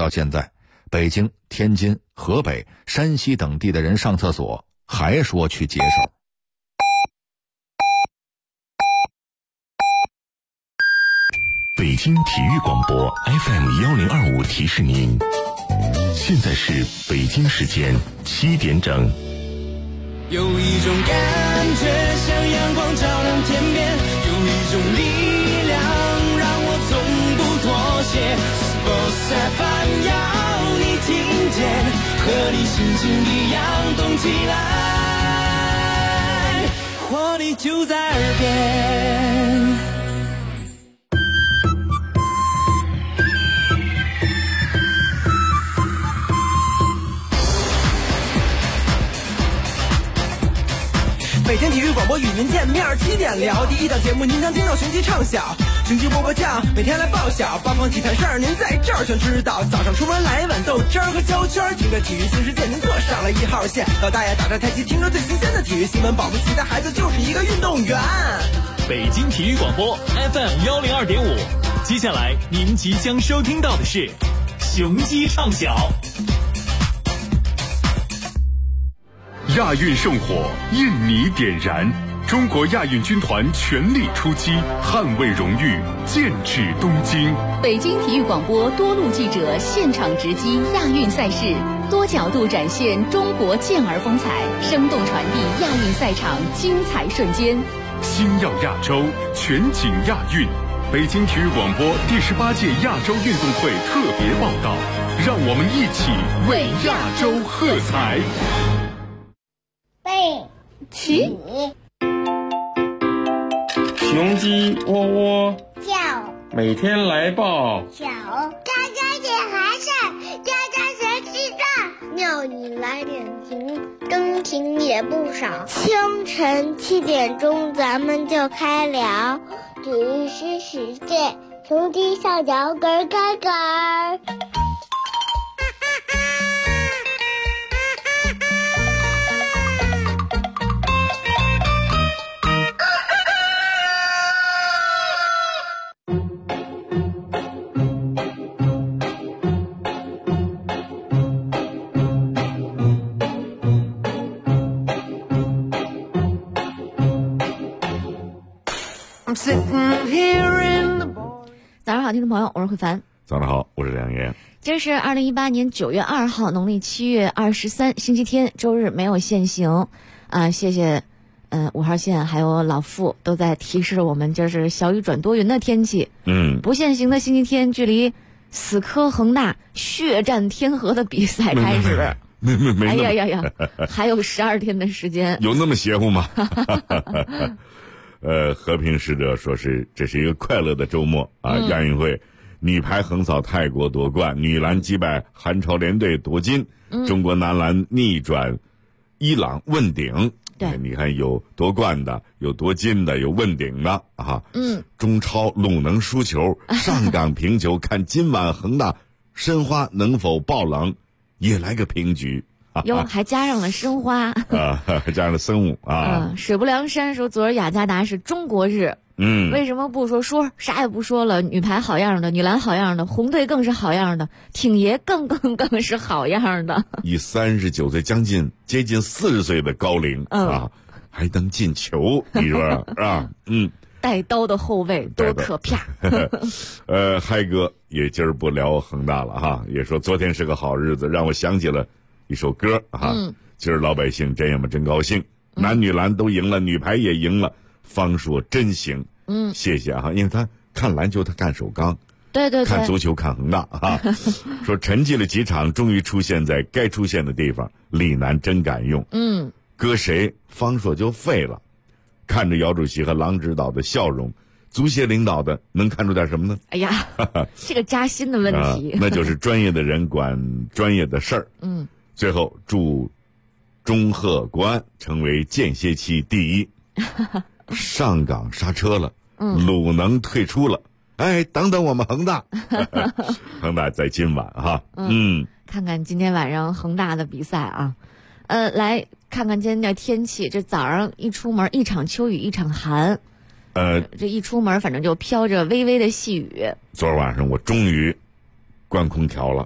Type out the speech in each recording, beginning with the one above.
到现在，北京、天津、河北、山西等地的人上厕所还说去解手。 北京体育广播 FM1025 提示您，现在是北京时间7点整。 有一种感觉像阳光照亮天边，有一种力量让我从不妥协。Sports FM 要你听见，和你心情一样动起来，活力就在耳边。 北京体育广播与您见面，7点聊。第一档节目您将听到雄鸡唱响，雄鸡波波酱每天来报晓，八方体坛事儿您在这儿全知道。早上出门来一碗豆汁儿和焦圈，听着体育新世界您坐上了1号线。老大爷打着太极，听着最新鲜的体育新闻，保不齐的孩子就是一个运动员。 北京体育广播 FM102.5，接下来您即将收听到的是雄鸡唱晓。 亚运圣火，印尼点燃，中国亚运军团全力出击，捍卫荣誉，剑指东京。 北京体育广播多路记者现场直击亚运赛事，多角度展现中国健儿风采，生动传递亚运赛场精彩瞬间。 星耀亚洲，全景亚运。北京体育广播第18届亚洲运动会特别报道，让我们一起为亚洲喝彩。 背起， 雄鸡窝窝叫， 每天来报小，家家点寒碜，家家学鸡蛋，庙里来点情，真情也不少。清晨7点钟，咱们就开聊，体育新世界，雄鸡上脚咯咯咯。 早上好，听众朋友，我是慧凡。 早上好，我是梁岩。 这是2018年9月2号，农历7月23，星期天，周日没有限行啊。谢谢5号线还有老傅都在提示我们，这是小雨转多云的天气。不限行的星期天，距离死磕恒大、血战天河的比赛开始。 没哎呀，还有12天的时间。 有那么邪乎吗？和平使者说这是一个快乐的周末啊！亚运会，女排横扫泰国夺冠，女篮击败韩朝联队夺金，中国男篮逆转伊朗问鼎。 对， 你看有夺冠的，有夺金的，有问鼎的啊。中超鲁能输球，上港平球，看今晚恒大申花能否爆冷，也来个平局。 哟，还加上了申花啊，还加上了生物啊。 水不梁山说，昨儿雅加达是中国日。为什么不说啥也不说了？女排好样的，女篮好样的，红队更是好样的，挺爷更是好样的。 以39岁接近40岁的高龄啊，还能进球，你说啊？ 带刀的后卫多可怕。 嗨哥也今儿不聊恒大了哈，也说昨天是个好日子，让我想起了一首歌哈。今儿老百姓真他妈真高兴，男女篮都赢了，女排也赢了，方硕真行。谢谢哈，因为他看篮球他看首钢， 对， 看足球看恒大哈。说沉寂了几场，终于出现在该出现的地方，李楠真敢用。搁谁方硕就废了。看着姚主席和郎指导的笑容，足协领导的能看出点什么呢？ 哎呀，这个扎心的问题。 那就是专业的人管专业的事儿。最后祝中赫国安成为间歇期第一。上港刹车了，鲁能退出了。哎，等等我们恒大。恒大在今晚哈。 看看今天晚上恒大的比赛啊。来看看今天的天气，这早上一出门一场秋雨一场寒。这一出门反正就飘着微微的细雨。 昨儿晚上我终于关空调了，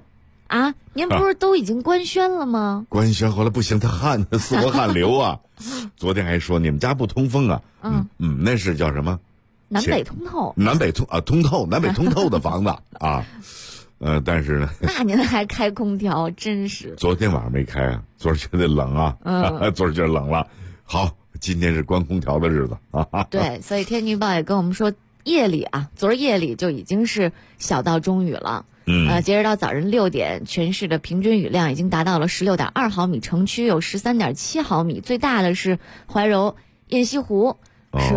啊，您不是都已经官宣了吗？ 官宣后来不行，他死活汗流啊。昨天还说你们家不通风啊？那是叫什么？ 南北通透。 南北通透的房子啊。但是呢， 那您还开空调，真是。 昨天晚上没开啊，昨儿觉得冷啊，昨儿觉得冷了。好，今天是关空调的日子啊。 对，所以天气预报也跟我们说，夜里啊，昨儿夜里就已经是小到中雨了。截止到早晨6点，全市的平均雨量已经达到了16.2毫米，城区有13.7毫米，最大的是怀柔雁西湖，是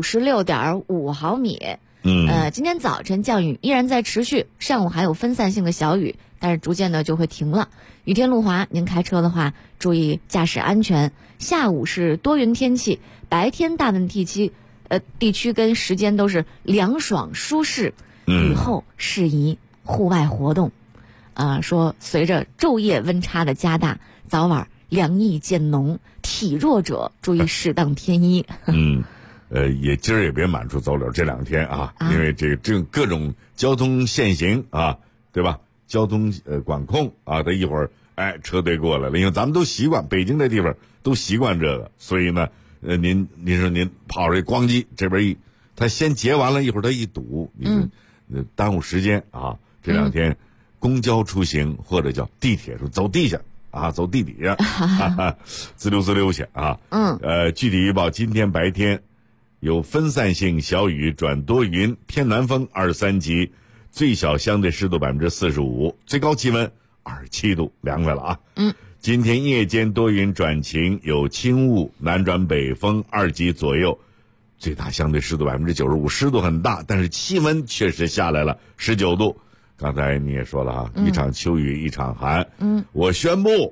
56.5毫米。今天早晨降雨依然在持续，上午还有分散性的小雨，但是逐渐的就会停了。雨天路滑，您开车的话注意驾驶安全。下午是多云天气，白天大部分地区跟时间都是凉爽舒适，雨后适宜户外活动。说随着昼夜温差的加大，早晚凉意渐浓，体弱者注意适当添衣。 今儿也别满处走柳，这2天啊，因为这各种交通限行啊，对吧？交通管控啊，他一会儿车队过来了，因为咱们都习惯北京这地方都习惯这个，所以呢，您说您跑这咣叽这边他先结完了，一会儿他一堵，你说耽误时间啊。这2天公交出行或者叫地铁走地下啊，走地底下，滋溜去啊。具体预报今天白天有分散性小雨转多云，偏南风23级，最小相对湿度45%，最高气温27度，凉快了啊。今天夜间多云转晴，有轻雾，南转北风2级左右，最大相对湿度95%，湿度很大，但是气温确实下来了19度。刚才你也说了哈，一场秋雨一场寒。我宣布，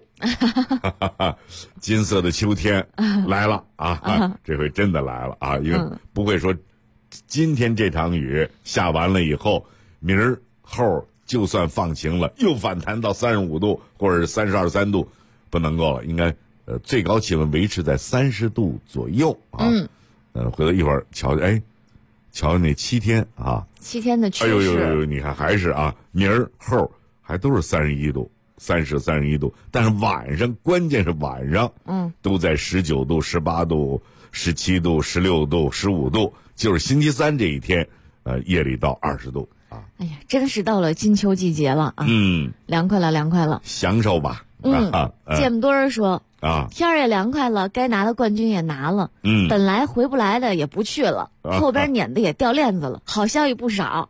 金色的秋天来了啊！这回真的来了啊！因为不会说今天这场雨下完了以后，明儿后就算放晴了，又反弹到35度或者是32、3度，不能够了。应该最高气温维持在30度左右啊。回头一会儿瞧那7天啊。7天的趋势，你看还是啊，明儿后还都是31度，30、31度，但是晚上，关键是晚上，都在19度、18度、17度、16度、15度，就是星期3这一天，夜里到20度啊。哎呀，真是到了金秋季节了啊！凉快了，享受吧。芥末墩儿说。天儿也凉快了，该拿的冠军也拿了，本来回不来的也不去了，后边撵的也掉链子了，好消息不少。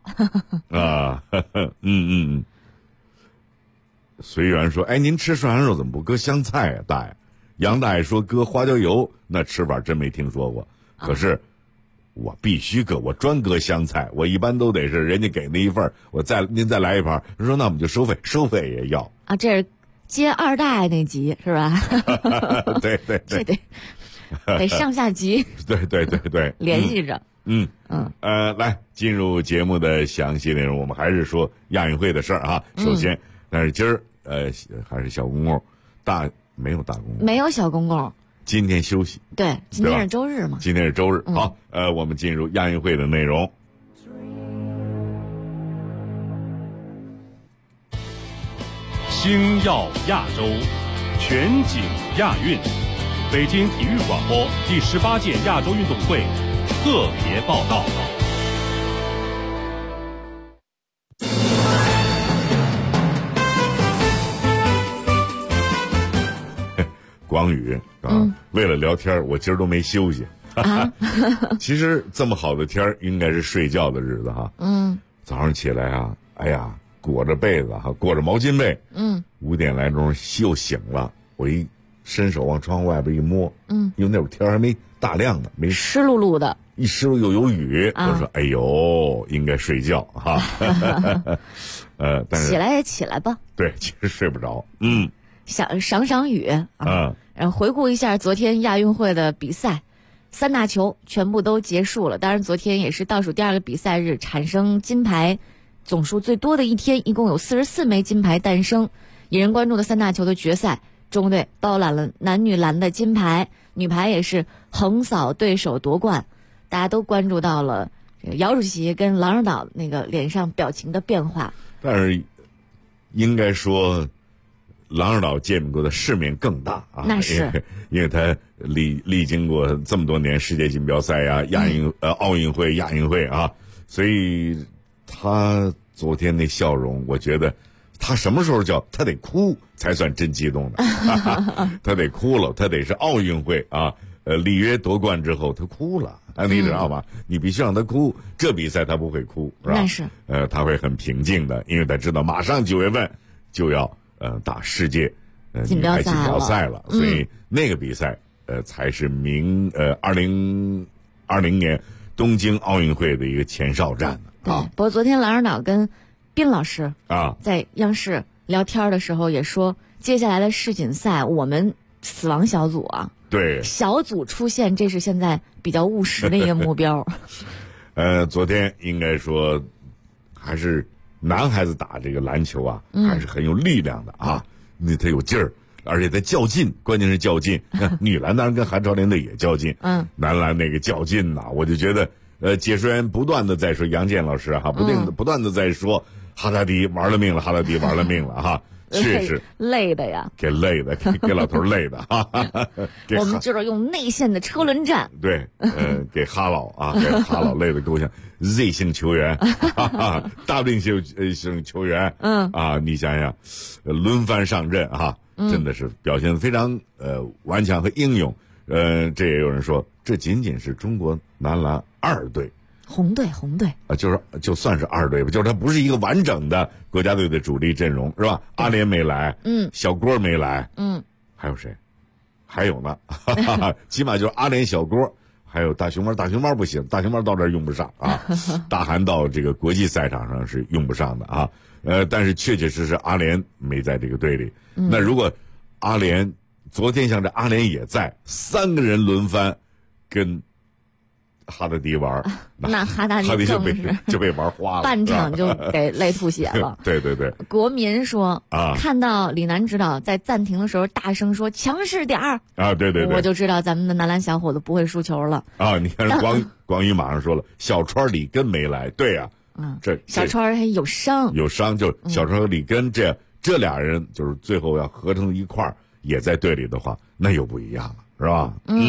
随缘说，您吃涮羊肉怎么不搁香菜啊，大爷？杨大爷说搁花椒油，那吃法真没听说过。可是我必须搁，我专搁香菜，我一般都得是人家给那一份，您再来一盘，说那我们就收费也要啊，这是。接2大爷那集是吧？ 对， 这得上下集。 对， 联系着。 来进入节目的详细内容，我们还是说亚运会的事儿啊。首先，但是今儿还是小公公，没有大公公， 没有小公公， 今天休息。 对，今天是周日嘛。 今天是周日。好，我们进入亚运会的内容。 星耀亚洲，全景亚运，北京体育广播第18届亚洲运动会特别报道。 广宇为了聊天，我今儿都没休息。其实这么好的天儿，应该是睡觉的日子哈。早上起来啊，哎呀。裹着被子裹着毛巾被，5点来钟又醒了。我一伸手往窗户外边一摸，因为那会儿天还没大亮呢，没湿漉漉的， 一湿又有雨，我说哎呦，应该睡觉哈。但是起来也起来吧。 对，其实睡不着。 赏雨啊。然后回顾一下昨天亚运会的比赛，3大球全部都结束了。当然，昨天也是倒数第2个比赛日，产生金牌总数最多的一天，一共有44枚金牌诞生。引人关注的3大球的决赛，中国队包揽了男女篮的金牌，女排也是横扫对手夺冠。大家都关注到了这个姚主席跟郎指导那个脸上表情的变化。 但是应该说，郎尔岛见过的世面更大啊。 那是， 因为他历经过这么多年世界锦标赛呀、奥运会、亚运会啊，所以他昨天那笑容，我觉得他什么时候他得哭才算真激动的，他得哭了，他得是奥运会啊，里约夺冠之后他哭了。你知道吗？你必须让他哭，这比赛他不会哭，是吧？ 那是。 他会很平静的，因为他知道马上9月份就要打世界锦标赛了，所以那个比赛才是2020年东京奥运会的一个前哨战呢。 对，不过昨天郎尔岛跟宾老师在央视聊天的时候也说，接下来的世锦赛我们死亡小组对， 小组出现，这是现在比较务实的一个目标。 昨天应该说还是男孩子打这个篮球还是很有力量的那他有劲儿，而且他较劲，关键是较劲。女篮当然跟韩超联队也较劲，男篮那个较劲我就觉得解说员不断的在说，杨健老师不断的在说哈达迪玩了命了，哈达迪玩了命了确实累的呀， 给累的，给老头累的我们就是用内线的车轮战。 对，给哈老给哈老累的够呛。Z 型球员，W 型球员，你想想，轮番上阵真的是表现得非常顽强和英勇。这也有人说，这仅仅是中国男篮2队。 红队就算是2队吧，就是他不是一个完整的国家队的主力阵容，是吧？阿联没来，小郭没来，还有谁？还有呢，起码就是阿联、小郭，还有大熊猫不行，大熊猫到这儿用不上大韩到这个国际赛场上是用不上的但是确确实实阿联没在这个队里。那如果阿联昨天像这阿联也在，3个人轮番跟哈达迪玩， 那哈达迪就被玩花了， 半场就给累吐血了。 对， 国民说看到李楠指导在暂停的时候大声说强势点儿对， 我就知道咱们的男篮小伙子不会输球了你看广宇马上说了，小川里根没来，对呀，这小川还有伤， 就小川和里根这俩人就是最后要合成一块儿也在队里的话，那又不一样了，是吧？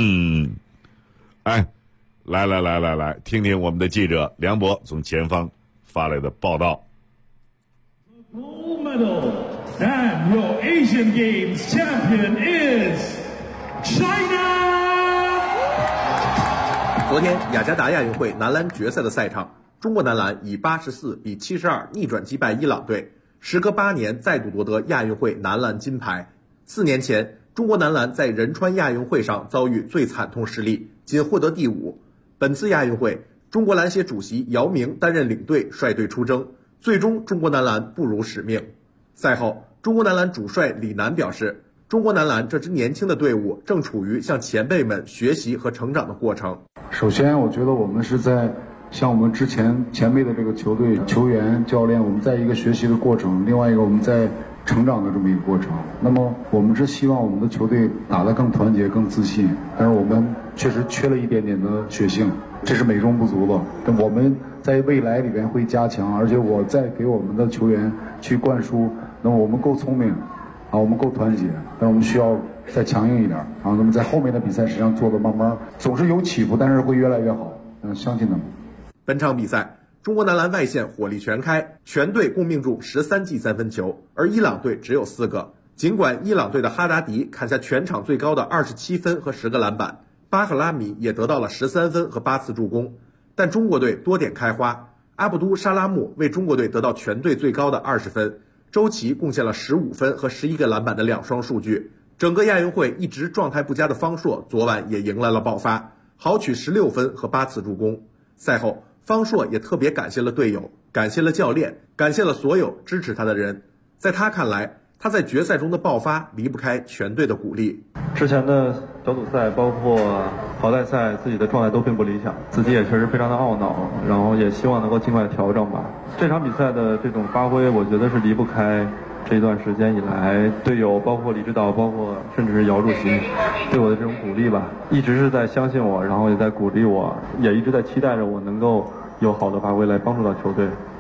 来，听听我们的记者梁博从前方发来的报道。 Gold medal and your Asian Games champion is China. 昨天雅加达亚运会男篮决赛的赛场，中国男篮以84比72逆转击败伊朗队，时隔8年再度夺得亚运会男篮金牌。4年前，中国男篮在仁川亚运会上遭遇最惨痛失利，仅获得第5。本次亚运会，中国篮协主席姚明担任领队，率队出征，最终中国男篮不辱使命。赛后，中国男篮主帅李楠表示，中国男篮这支年轻的队伍正处于向前辈们学习和成长的过程。 首先，我觉得我们是在向我们之前前辈的这个球队、球员、教练，我们在一个学习的过程；另外一个，我们在成长的这么一个过程。那么，我们是希望我们的球队打得更团结、更自信，但是我们确实缺了一点点的血性，这是美中不足的。但我们在未来里边会加强，而且我在给我们的球员去灌输，那么我们够聪明我们够团结，但是我们需要再强硬一点那么在后面的比赛实际上做的慢慢总是有起伏，但是会越来越好，相信他们。 本场比赛，中国男篮外线火力全开，全队共命中13记3分球，而伊朗队只有4个。尽管伊朗队的哈达迪砍下全场最高的27分和10个篮板，巴赫拉米也得到了13分和8次助攻，但中国队多点开花，阿卜杜沙拉木为中国队得到全队最高的20分，周琦贡献了15分和11个篮板的2双数据。整个亚运会一直状态不佳的方硕昨晚也迎来了爆发，豪取16分和8次助攻。赛后，方硕也特别感谢了队友，感谢了教练，感谢了所有支持他的人。在他看来，他在决赛中的爆发离不开全队的鼓励。 之前的小组赛包括淘汰赛，自己的状态都并不理想，自己也确实非常的懊恼，然后也希望能够尽快调整吧。这场比赛的这种发挥，我觉得是离不开这一段时间以来队友，包括李指导，包括甚至是姚主席对我的这种鼓励吧，一直是在相信我，然后也在鼓励我，也一直在期待着我能够有好的发挥来帮助到球队。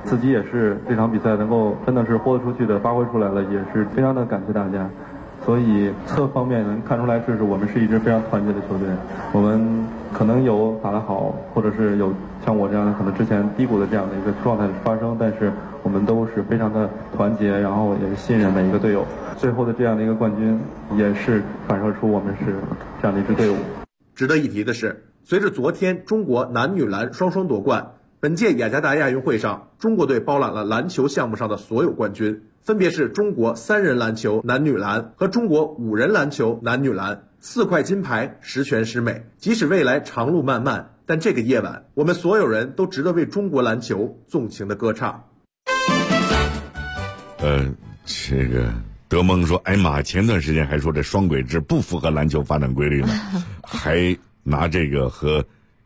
自己也是这场比赛能够真的是豁得出去的发挥出来了，也是非常的感谢大家。所以侧方面能看出来，这是我们是一支非常团结的球队。我们可能有打得好，或者是有像我这样的可能之前低谷的这样的一个状态发生，但是我们都是非常的团结，然后也是信任的一个队友。最后的这样的一个冠军，也是反射出我们是这样的一支队伍。 值得一提的是，随着昨天中国男女篮双双夺冠，本届雅加达亚运会上，中国队包揽了篮球项目上的所有冠军，分别是中国3人篮球男女篮和中国5人篮球男女篮，4块金牌，十全十美。即使未来长路漫漫，但这个夜晚，我们所有人都值得为中国篮球纵情的歌唱。 这个德蒙说：“哎妈，前段时间还说这双轨制不符合篮球发展规律呢，还拿这个和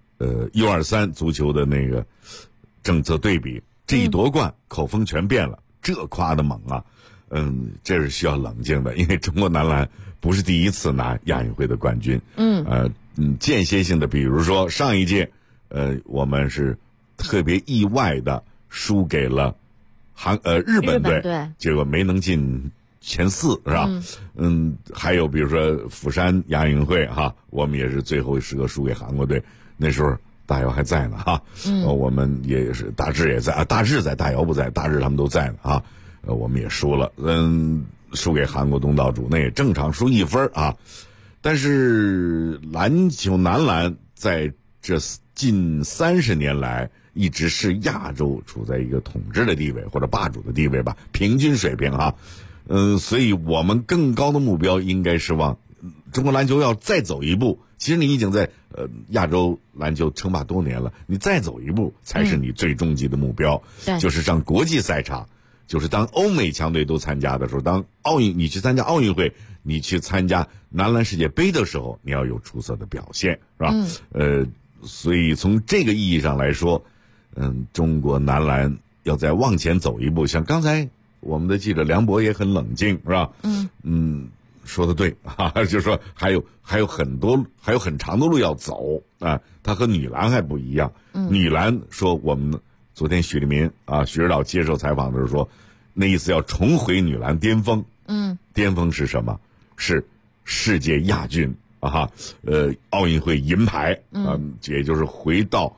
U23足球的那个政策对比，这一夺冠，口风全变了，这夸的猛啊！这是需要冷静的，因为中国男篮不是第一次拿亚运会的冠军。间歇性的，比如说上一届，我们是特别意外的输给了日本队，结果没能进前4，是吧？还有比如说釜山亚运会哈，我们也是最后时刻输给韩国队，那时候大姚还在呢哈，我们也是大志也在啊，大志在，大姚不在，大志他们都在呢啊，我们也输了，输给韩国东道主，那也正常，输1分啊。但是篮球男篮在这近30年来一直是亚洲处在一个统治的地位或者霸主的地位吧，平均水平啊。所以我们更高的目标应该是往中国篮球要再走一步。其实你已经在亚洲篮球称霸多年了，你再走一步才是你最终极的目标，就是上国际赛场，就是当欧美强队都参加的时候，当你去参加奥运会，你去参加男篮世界杯的时候，你要有出色的表现，是吧？所以从这个意义上来说，中国男篮要再往前走一步，像刚才我们的记者梁博也很冷静，是吧？说的对啊，就是说还有很长的路要走啊。他和女篮还不一样，女篮说我们昨天许指导接受采访的时候说，那意思要重回女篮巅峰。巅峰是什么？是世界亚军啊，奥运会银牌啊，也就是回到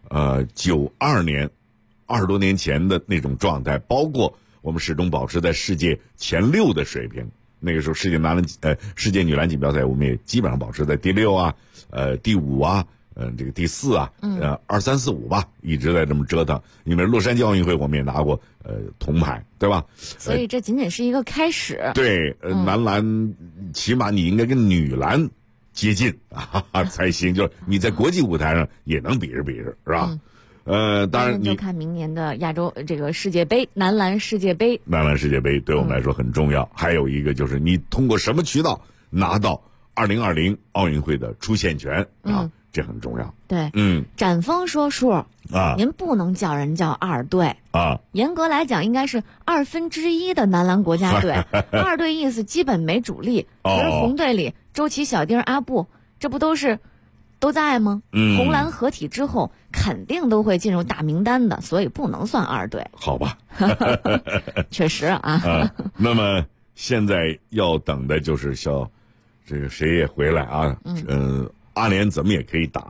92年20多年前的那种状态，包括我们始终保持在世界前6的水平。那个时候世界女篮锦标赛我们也基本上保持在第6啊，第5啊，这个第4啊，2、3、4、5吧，一直在这么折腾。因为洛杉矶奥运会我们也拿过铜牌，对吧？ 所以这仅仅是一个开始。 对，男篮起码你应该跟女篮接近啊才行，就是你在国际舞台上也能比着，是吧？当然就看明年的亚洲这个世界杯，男篮世界杯。男篮世界杯对我们来说很重要。还有一个就是你通过什么渠道拿到2020奥运会的出线权啊，这很重要。 对，展峰说叔啊，您不能叫人叫二队啊，严格来讲应该是1/2的男篮国家队。二队意思基本没主力，可是红队里周琦、小丁、阿布，这不都在吗？红蓝合体之后肯定都会进入大名单的，所以不能算二队。 好吧， 确实啊。 那么现在要等的就是这个谁也回来啊？阿联怎么也可以打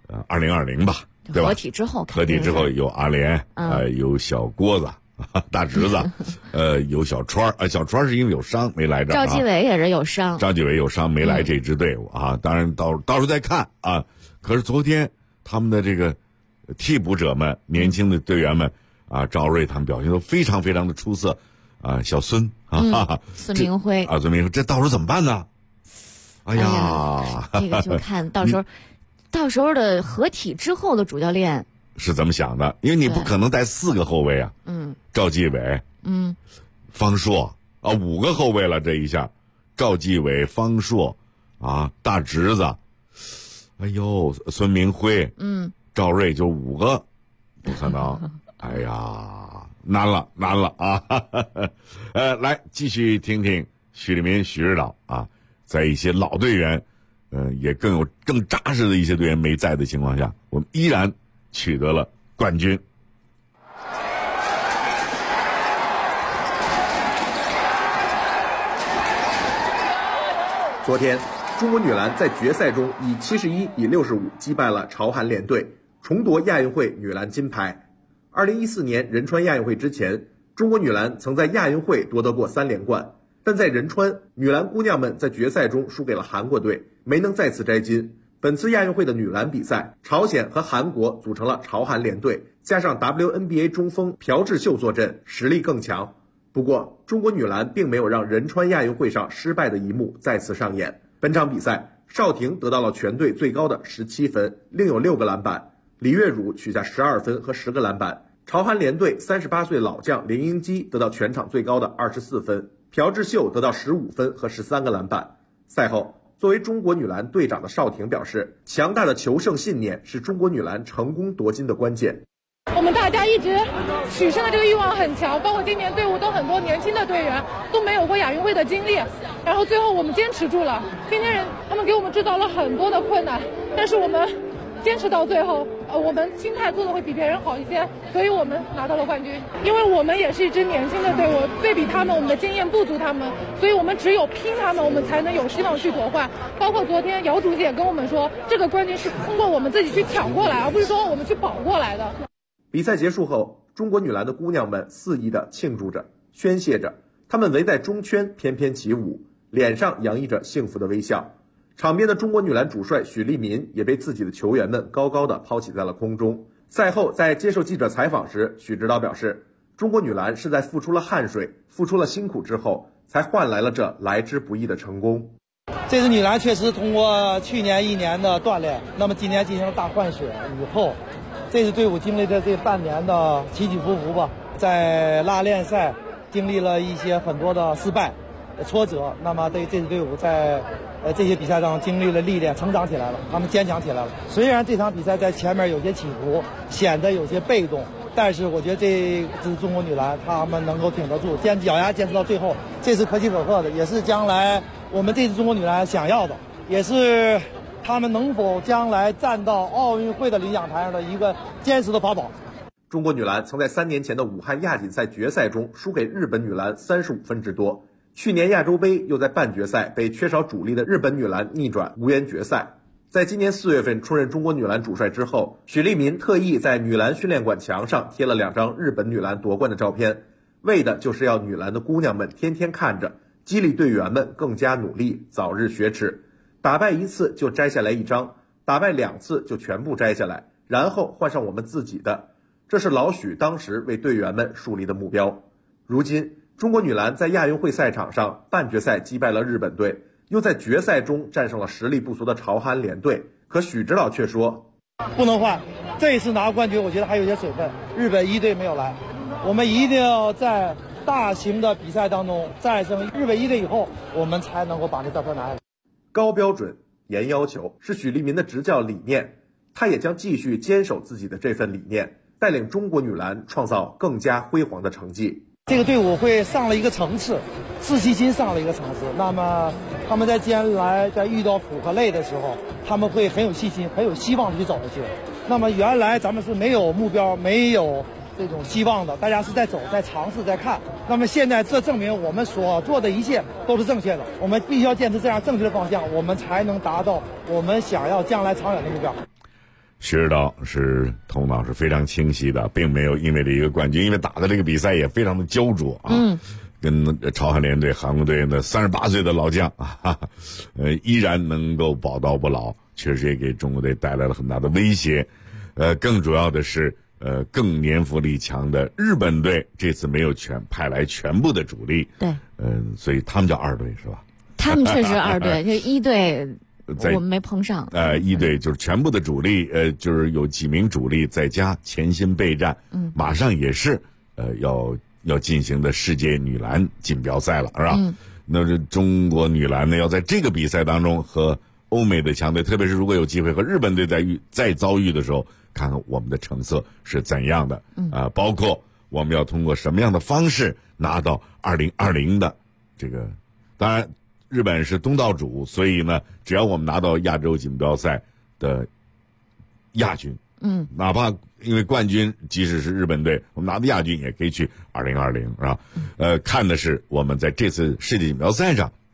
2020吧，对吧？ 合体之后有阿联，有小郭子。大侄子，有小川小川是因为有伤没来着。 赵继伟也是有伤， 没来这支队伍啊。当然到时候再看啊。可是昨天他们的这个替补者们，年轻的队员们啊，赵睿他们表现都非常非常的出色啊。小孙孙明辉这到时候怎么办呢？哎呀， 这个就看到时候的合体之后的主教练是怎么想的？因为你不可能带4个后卫啊。赵继伟，方硕啊，5个后卫了，这一下，赵继伟、方硕啊，大侄子，哎呦，孙明辉，赵睿就5个，不可能。哎呀，难了啊！来继续听听许立民许指导啊，在一些老队员，也更扎实的一些队员没在的情况下，我们依然取得了冠军。 昨天，中国女篮在决赛中以71比65击败了朝韩联队，重夺亚运会女篮金牌。2014年仁川亚运会之前，中国女篮曾在亚运会夺得过3连冠，但在仁川，女篮姑娘们在决赛中输给了韩国队，没能再次摘金。本次亚运会的女篮比赛，朝鲜和韩国组成了朝韩联队，加上 WNBA 中锋朴智秀坐镇，实力更强。不过，中国女篮并没有让仁川亚运会上失败的一幕再次上演。本场比赛，邵婷得到了全队最高的17分，另有6个篮板；李月汝取下12分和10个篮板。朝韩联队38岁老将林英基得到全场最高的24分，朴智秀得到15分和13个篮板。赛后，作为中国女篮队长的邵婷表示，强大的求胜信念是中国女篮成功夺金的关键。 我们大家一直取胜的这个欲望很强，包括今年队伍都很多年轻的队员都没有过亚运会的经历，然后最后我们坚持住了。天津人他们给我们制造了很多的困难，但是我们坚持到最后，我们心态做的会比别人好一些，所以我们拿到了冠军。因为我们也是一支年轻的队伍，对比他们，我们的经验不足他们，所以我们只有拼他们，我们才能有希望去夺冠。包括昨天姚主席也跟我们说，这个冠军是通过我们自己去抢过来，而不是说我们去保过来的。 比赛结束后，中国女篮的姑娘们肆意地庆祝着、宣泄着，她们围在中圈翩翩起舞，脸上洋溢着幸福的微笑。场边的中国女篮主帅许利民也被自己的球员们高高地抛起在了空中。赛后在接受记者采访时，许指导表示，中国女篮是在付出了汗水、付出了辛苦之后，才换来了这来之不易的成功。 这支女篮确实通过去年1年的锻炼，那么今年进行了大换血以后，这支队伍经历了这半年的起起伏伏吧，在拉练赛经历了一些很多的失败、挫折，那么这支队伍在这些比赛上经历了历练，成长起来了，他们坚强起来了。虽然这场比赛在前面有些起伏，显得有些被动，但是我觉得这支中国女篮他们能够挺得住，咬牙坚持到最后，这是可喜可贺的，也是将来我们这支中国女篮想要的，也是他们能否将来站到奥运会的领奖台上的一个坚实的法宝。 中国女篮曾在3年前的武汉亚锦赛决赛中输给日本女篮35分之多，去年亚洲杯又在半决赛被缺少主力的日本女篮逆转无缘决赛。在今年4月份出任中国女篮主帅之后，许利民特意在女篮训练馆墙上贴了2张日本女篮夺冠的照片，为的就是要女篮的姑娘们天天看着，激励队员们更加努力，早日雪耻。打败1次就摘下来1张，打败2次就全部摘下来，然后换上我们自己的。这是老许当时为队员们树立的目标。如今，中国女篮在亚运会赛场上半决赛击败了日本队，又在决赛中战胜了实力不俗的朝韩联队。可许指导却说， 不能换，这次拿冠军我觉得还有些水分，日本1队没有来，我们一定要在大型的比赛当中战胜日本1队以后，我们才能够把这照片拿下来。 高标准、严要求是许利民的执教理念，他也将继续坚守自己的这份理念，带领中国女篮创造更加辉煌的成绩。 这个队伍会上了一个层次，自信心上了一个层次。那么他们在将来在遇到苦和累的时候，他们会很有信心、很有希望的去走下去。那么原来咱们是没有目标、没有这种希望的，大家是在走、在尝试、在看。那么现在这证明我们所做的一切都是正确的，我们必须要坚持这样正确的方向，我们才能达到我们想要将来长远的目标。 徐指导是头脑是非常清晰的，并没有因为这一个冠军，因为打的这个比赛也非常的焦灼啊。跟朝韩联队、韩国队的38岁的老将啊，依然能够宝刀不老，确实也给中国队带来了很大的威胁。更主要的是，更年富力强的日本队这次没有派来全部的主力， 对， 所以他们叫2队是吧？ 他们确实2队，就1队。我们没碰上。 1队就是全部的主力，就是有几名主力在家潜心备战，马上也是要进行的世界女篮锦标赛了，是吧？那这中国女篮呢，要在这个比赛当中和欧美的强队，特别是如果有机会和日本队再遭遇的时候，看看我们的成色是怎样的包括我们要通过什么样的方式拿到2020的这个，当然。日本是东道主，所以呢，只要我们拿到亚洲锦标赛的亚军，哪怕因为冠军即使是日本队，我们拿到亚军也可以去2020，是吧？看的是我们在这次世界锦标赛上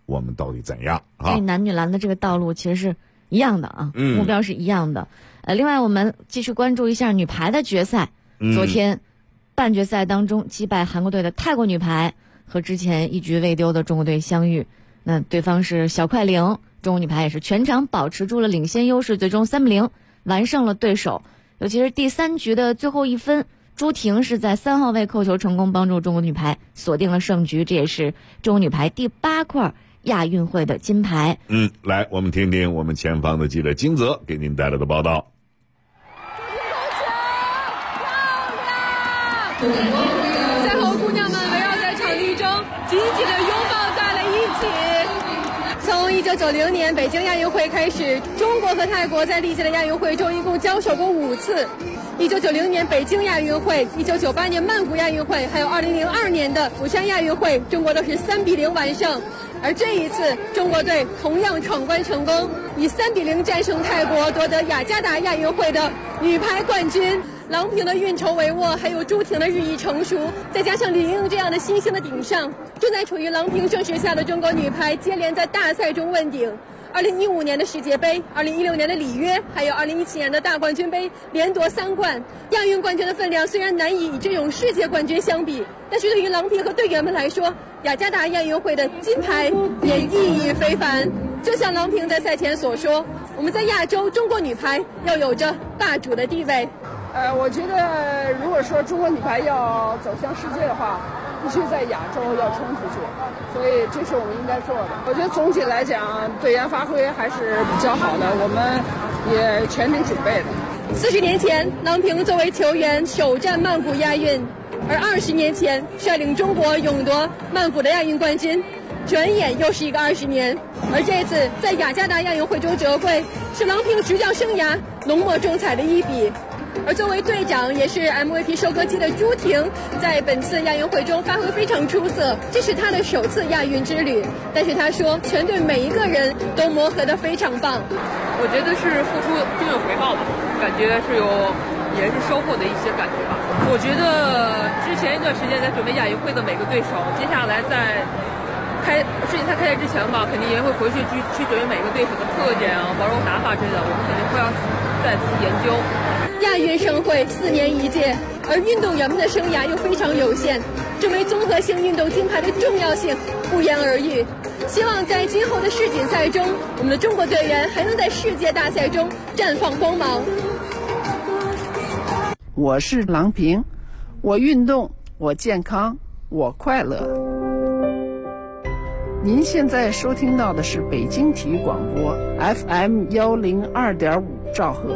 我们到底怎样啊？ 男女篮的这个道路其实是一样的啊，目标是一样的。另外我们继续关注一下女排的决赛。昨天半决赛当中击败韩国队的泰国女排和之前一局未丢的中国队相遇，那对方是小快灵，中国女排也是全场保持住了领先优势，最终3-0完胜了对手。尤其是第3局的最后1分，朱婷是在3号位扣球成功，帮助中国女排锁定了胜局，这也是中国女排第8块亚运会的金牌。 来，我们听听我们前方的记者金泽给您带来的报道。 赛后，姑娘们围绕在场地中，紧紧地拥抱在了一起。从1990年北京亚运会开始，中国和泰国在历届的亚运会中一共交手过5次。1990年北京亚运会、1998年曼谷亚运会，还有2002年的釜山亚运会，中国都是3-0完胜。而这一次，中国队同样闯关成功，以3-0战胜泰国，夺得雅加达亚运会的女排冠军。郎平的运筹帷幄，还有朱婷的日益成熟，再加上李盈莹这样的新星的顶上，正在处于郎平盛世下的中国女排接连在大赛中问鼎。2015年的世界杯、2016年的里约，还有2017年的大冠军杯，连夺3冠。亚运冠军的分量虽然难以与这种世界冠军相比，但是对于郎平和队员们来说，雅加达亚运会的金牌也意义非凡。就像郎平在赛前所说，我们在亚洲中国女排要有着霸主的地位。 我觉得如果说中国女排要走向世界的话，必须在亚洲要冲出去，所以这是我们应该做的。我觉得总体来讲，队员发挥还是比较好的，我们也全力准备的。 40年前，郎平作为球员首战曼谷亚运，而20年前率领中国勇夺曼谷的亚运冠军。转眼又是一个20年，而这次在雅加达亚运会中折桂，是郎平执教生涯浓墨重彩的一笔。而作为队长，也是 MVP 收割机的朱婷，在本次亚运会中发挥非常出色，这是她的首次亚运之旅。但是她说，全队每一个人都磨合得非常棒。 我觉得是付出就有回报吧，感觉是也是收获的一些感觉吧。我觉得之前一段时间在准备亚运会的每个对手，接下来在世锦赛开赛之前吧，肯定也会回去准备每个对手的特点啊、玩法打法之类的，我们肯定会要再次研究。 亚运盛会4年一届，而运动员们的生涯又非常有限，证明综合性运动金牌的重要性不言而喻。希望在今后的世锦赛中，我们的中国队员还能在世界大赛中绽放光芒。 我是郎平，我运动，我健康，我快乐。您现在收听到的是北京体育广播 FM 102.5兆赫。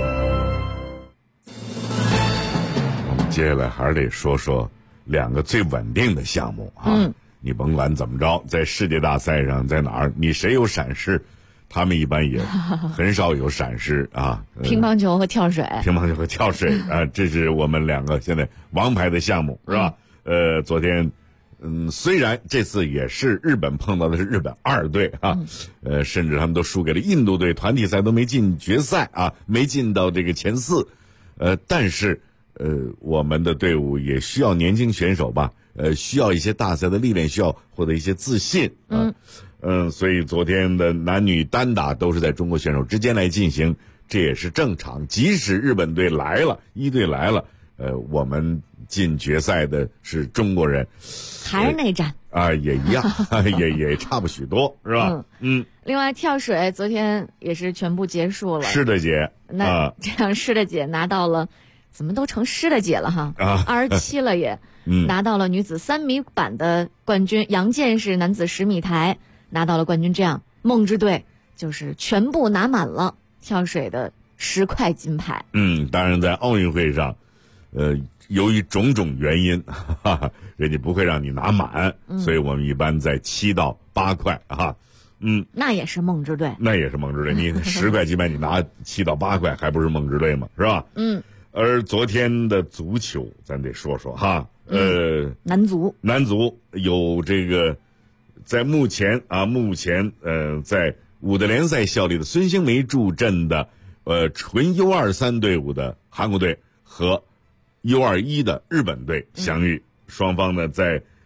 接下来还是得说说2个最稳定的项目啊。你甭管怎么着，在世界大赛上，在哪儿，你谁有闪失，他们一般也很少有闪失啊。 乒乓球和跳水啊，这是我们2个现在王牌的项目，是吧？昨天。虽然这次也是日本碰到的是日本2队啊，甚至他们都输给了印度队，团体赛都没进决赛啊，没进到这个前4，但是我们的队伍也需要年轻选手吧，需要一些大赛的历练，需要获得一些自信啊，所以昨天的男女单打都是在中国选手之间来进行，这也是正常。即使日本队来了，1队来了，我们进决赛的是中国人。 还是内战啊，也一样，也差不许多，是吧？ 另外，跳水昨天也是全部结束了。 诗的姐， 那这样诗的姐拿到了，怎么都成诗的姐了哈？27了也，拿到了女子3米板的冠军。杨健是男子10米台拿到了冠军。这样，梦之队就是全部拿满了跳水的10块金牌。 当然在奥运会上，由于种种原因，人家不会让你拿满，所以我们一般在7到8块啊。 那也是梦之队， 你10块金牌你拿7到8块，还不是梦之队吗？是吧？而昨天的足球，咱得说说哈。 男足有这个，在目前在5的联赛效力的孙兴湄助阵的纯 U23 队伍的韩国队和U21 的日本队相遇，双方呢在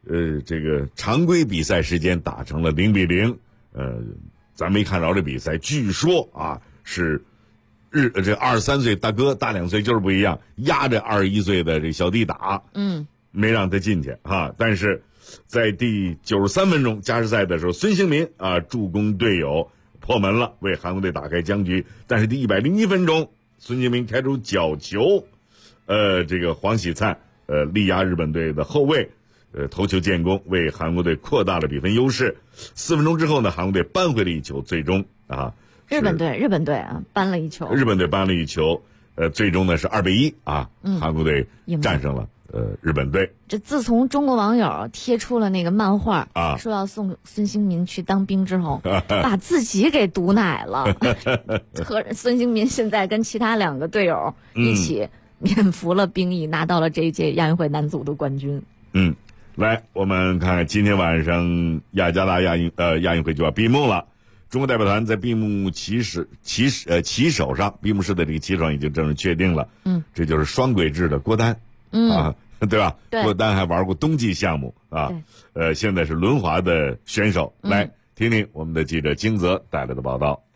这个常规比赛时间打成了0-0。咱没看着这比赛，据说啊是这23岁大哥大2岁就是不一样，压着21岁的这小弟打，没让他进去啊。但是在第93分钟加时赛的时候，孙兴民啊助攻队友破门了，为韩国队打开僵局。但是第101分钟，孙兴民开出角球，这个黄喜灿力压日本队的后卫，头球建功，为韩国队扩大了比分优势。4分钟之后呢，韩国队扳回了一球，最终啊， 日本队啊扳了一球， 日本队扳了一球，最终呢是2-1啊，韩国队战胜了日本队。 这自从中国网友贴出了那个漫画啊， 说要送孙兴民去当兵之后，把自己给毒奶了。和孙兴民现在跟其他2个队友一起免服了兵役，拿到了这一届亚运会男组的冠军。 来，我们看今天晚上雅加达亚运会就要闭幕了。中国代表团在闭幕旗手上，闭幕式的这个旗手上已经正式确定了。这就是双轨制的郭丹，对吧？ 对， 郭丹还玩过冬季项目啊。现在是轮滑的选手。来听听我们的记者金泽带来的报道。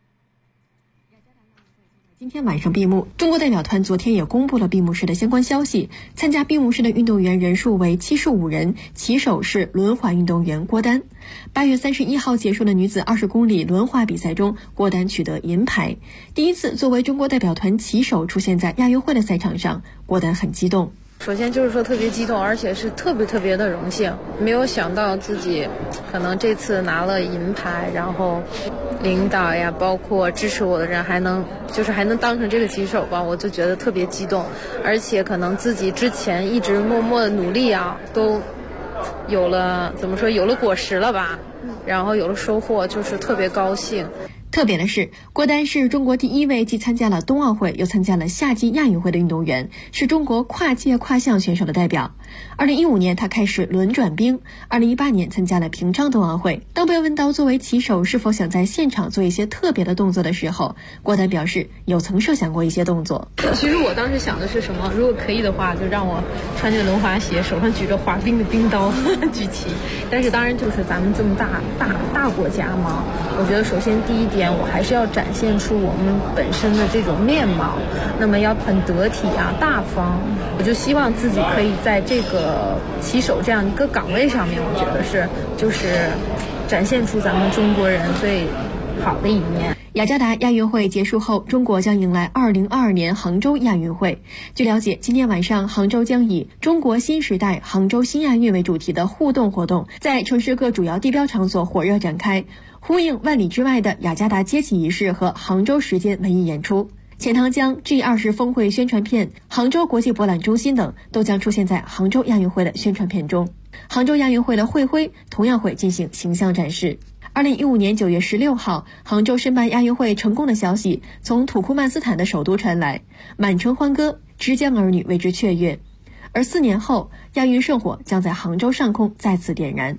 今天晚上闭幕，中国代表团昨天也公布了闭幕式的相关消息。参加闭幕式的运动员人数为75人，旗手是轮滑运动员郭丹。8月31号结束的女子20公里轮滑比赛中，郭丹取得银牌，第一次作为中国代表团旗手出现在亚运会的赛场上，郭丹很激动。 首先就是说特别激动，而且是特别的荣幸，没有想到自己可能这次拿了银牌，然后领导呀包括支持我的人还能当成这个旗手吧，我就觉得特别激动，而且可能自己之前一直默默的努力啊都有了果实了吧，然后有了收获，就是特别高兴。 特别的是，郭丹是中国第一位既参加了冬奥会又参加了夏季亚运会的运动员，是中国跨界跨项选手的代表。2015年他开始轮转兵，2018年参加了平昌冬奥会。当被问到作为旗手是否想在现场做一些特别的动作的时候，郭丹表示有曾设想过一些动作。 其实我当时想的是什么，如果可以的话就让我穿这个轮滑鞋，手上举着滑冰的冰刀举旗。但是当然就是咱们这么大国家嘛，我觉得首先第一点我还是要展现出我们本身的这种面貌，那么要很得体啊大方。我就希望自己可以在这个旗手这样一个岗位上面，我觉得就是展现出咱们中国人最好的一面。 雅加达亚运会结束后，中国将迎来2022年杭州亚运会。据了解，今天晚上杭州将以中国新时代杭州新亚运为主题的互动活动，在城市各主要地标场所火热展开，呼应万里之外的雅加达接旗仪式和杭州时间文艺演出。钱塘江 G20 峰会宣传片、杭州国际博览中心等都将出现在杭州亚运会的宣传片中。杭州亚运会的会徽同样会进行形象展示。2015年9月16号，杭州申办亚运会成功的消息从土库曼斯坦的首都传来，满城欢歌，之江儿女为之雀跃。而4年后，亚运圣火将在杭州上空再次点燃。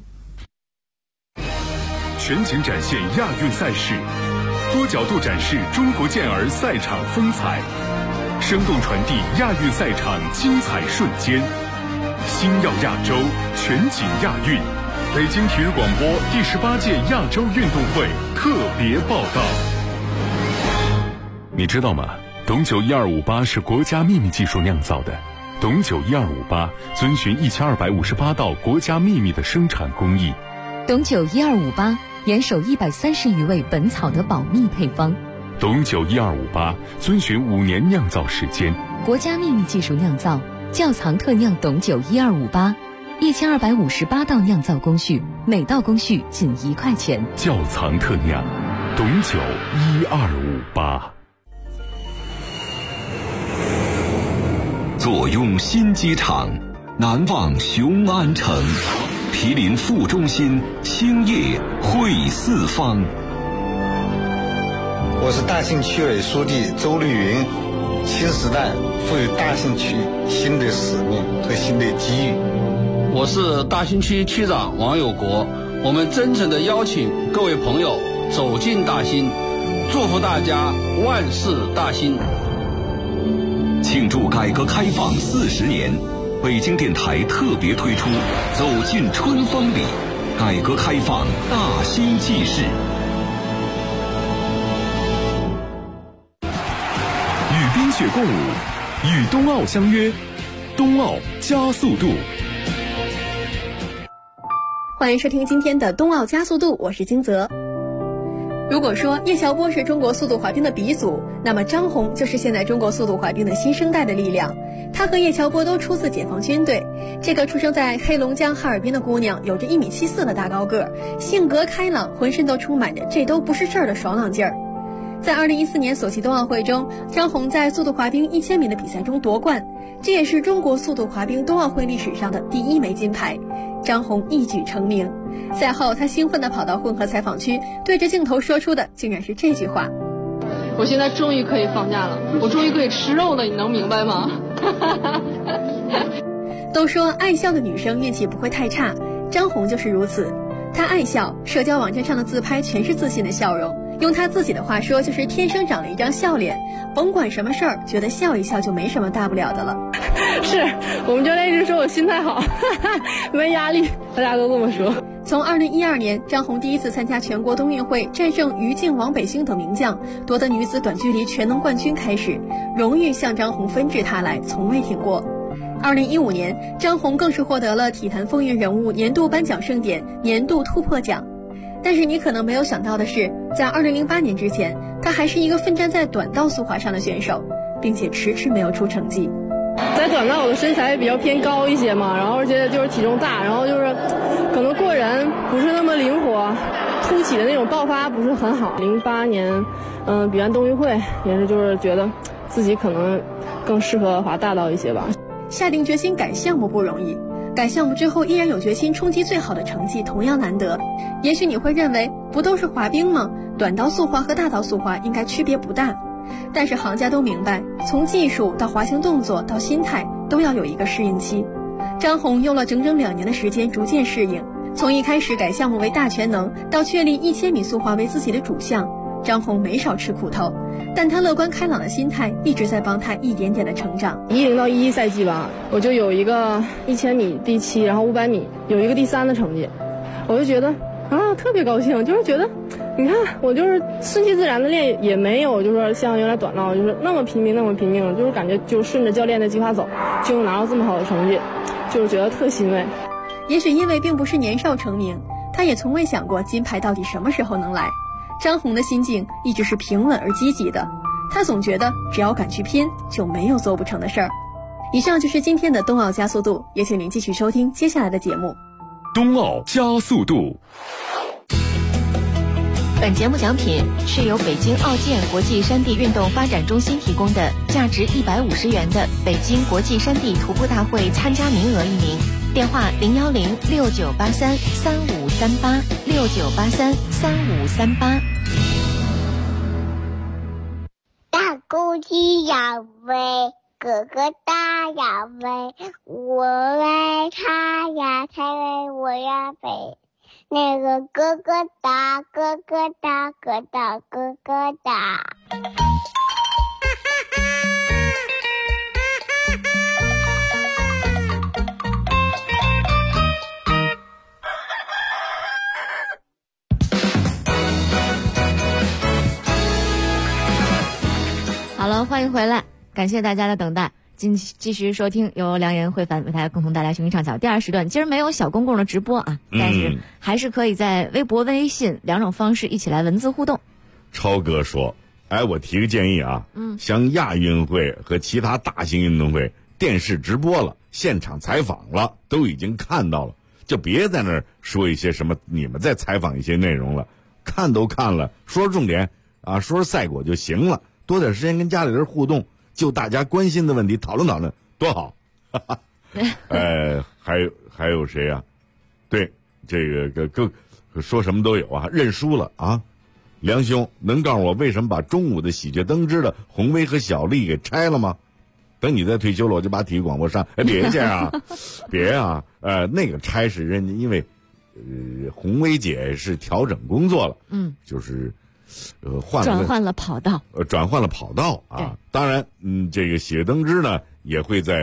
全景展现亚运赛事，多角度展示中国健儿赛场风采，生动传递亚运赛场精彩瞬间。星耀亚洲，全景亚运。北京体育广播第18届亚洲运动会特别报道。你知道吗？董酒1258是国家秘密技术酿造的。董酒1258遵循1258道国家秘密的生产工艺。 董酒1258严守130余味本草的保密配方。 董酒1258遵循5年酿造时间。 国家秘密技术酿造，窖藏特酿董酒1258，1258道酿造工序，每道工序仅1块钱。 窖藏特酿，董酒1258。 坐拥新机场，难忘雄安城。毗邻副中心，兴业汇四方。 我是大兴区委书记周绿云。新时代赋予大兴区新的使命和新的机遇。 我是大兴区区长王有国，我们真诚地邀请各位朋友走进大兴，祝福大家万事大兴。 庆祝改革开放40年，为北京电台特别推出《走进春风里》，改革开放大新纪事。 与冰雪共舞，与冬奥相约，冬奥加速度。 欢迎收听今天的冬奥加速度，我是金泽。如果说叶乔波是中国速度滑冰的鼻祖，那么张红就是现在中国速度滑冰的新生代的力量。她和叶乔波都出自解放军队，这个出生在黑龙江哈尔滨的姑娘有着1.74米的大高个儿，性格开朗，浑身都充满着这都不是事儿的爽朗劲儿。在2014年索契冬奥会中，张红在速度滑冰1000米的比赛中夺冠，这也是中国速度滑冰冬奥会历史上的第1枚金牌。张红一举成名。赛后，她兴奋地跑到混合采访区，对着镜头说出的竟然是这句话： 我现在终于可以放假了，我终于可以吃肉了，你能明白吗？ 都说爱笑的女生运气不会太差，张红就是如此。她爱笑，社交网站上的自拍全是自信的笑容，用她自己的话说，就是天生长了一张笑脸，甭管什么事儿，觉得笑一笑就没什么大不了的了。 是我们教练一直说我心态好，没压力，大家都这么说。 从2012年张红第一次参加全国冬运会，战胜于静、王北星等名将，夺得女子短距离全能冠军开始，荣誉向张红纷至沓来，从未停过。2015年，张红更是获得了体坛风云人物年度颁奖盛典年度突破奖。但是你可能没有想到的是，在2008年之前，她还是一个奋战在短道速滑上的选手，并且迟迟没有出成绩。 在短道我的身材比较偏高一些嘛，然后而且就是体重大，然后就是可能过人不是那么灵活，突起的那种爆发不是很好。08年比完冬运会也是就是觉得自己可能更适合滑大道一些吧。 下定决心改项目不容易，改项目之后依然有决心冲击最好的成绩同样难得。也许你会认为不都是滑冰吗？短道速滑和大道速滑应该区别不大。但是行家都明白，从技术到滑行动作到心态都要有一个适应期。张红用了整整2年的时间逐渐适应，从一开始改项目为大全能，到确立1000米速滑为自己的主项，张红没少吃苦头，但她乐观开朗的心态一直在帮她一点点的成长。 10到11赛季吧，我就有一个1000米第7，然后500米有一个第3的成绩，我就觉得特别高兴，就是觉得你看我就是顺其自然的练，也没有就是说像原来短道就是那么拼命，就是感觉就顺着教练的计划走，就能拿到这么好的成绩，就是觉得特欣慰。 也许因为并不是年少成名，他也从未想过金牌到底什么时候能来。张红的心境一直是平稳而积极的，他总觉得只要敢去拼，就没有做不成的事儿。以上就是今天的冬奥加速度，也请您继续收听接下来的节目。 冬奥加速度。 本节目奖品是由北京奥健国际山地运动发展中心提供的价值150元的北京国际山地徒步大会参加名额1名，电话01069833538，69833538。 大公鸡呀喂，哥哥大呀喂，我喂它呀，它喂我呀喂。那个咯咯哒，咯咯哒，咯哒咯咯哒。 好了，欢迎回来，感谢大家的等待。继续收听由良人慧凡为大家共同带来雄鹰唱巧第2时段。今儿没有小公公的直播啊，但是还是可以在微博、微信2种方式一起来文字互动。 超哥说：“我提个建议啊，像亚运会和其他大型运动会，电视直播了，现场采访了，都已经看到了，就别在那儿说一些什么你们在采访一些内容了，看都看了，说重点啊，说赛果就行了，多点时间跟家里人互动。”就大家关心的问题讨论讨论多好，还有谁啊？对，这个说什么都有啊，认输了啊！梁兄，能告诉我为什么把中午的喜鹊登枝的红威和小丽给拆了吗？等你再退休了，我就把体育广播上。别这样啊，别啊！那个拆是人家因为红威姐是调整工作了，就是。 转换了跑道， 转换了跑道啊！当然，这个喜鹊登枝呢也会在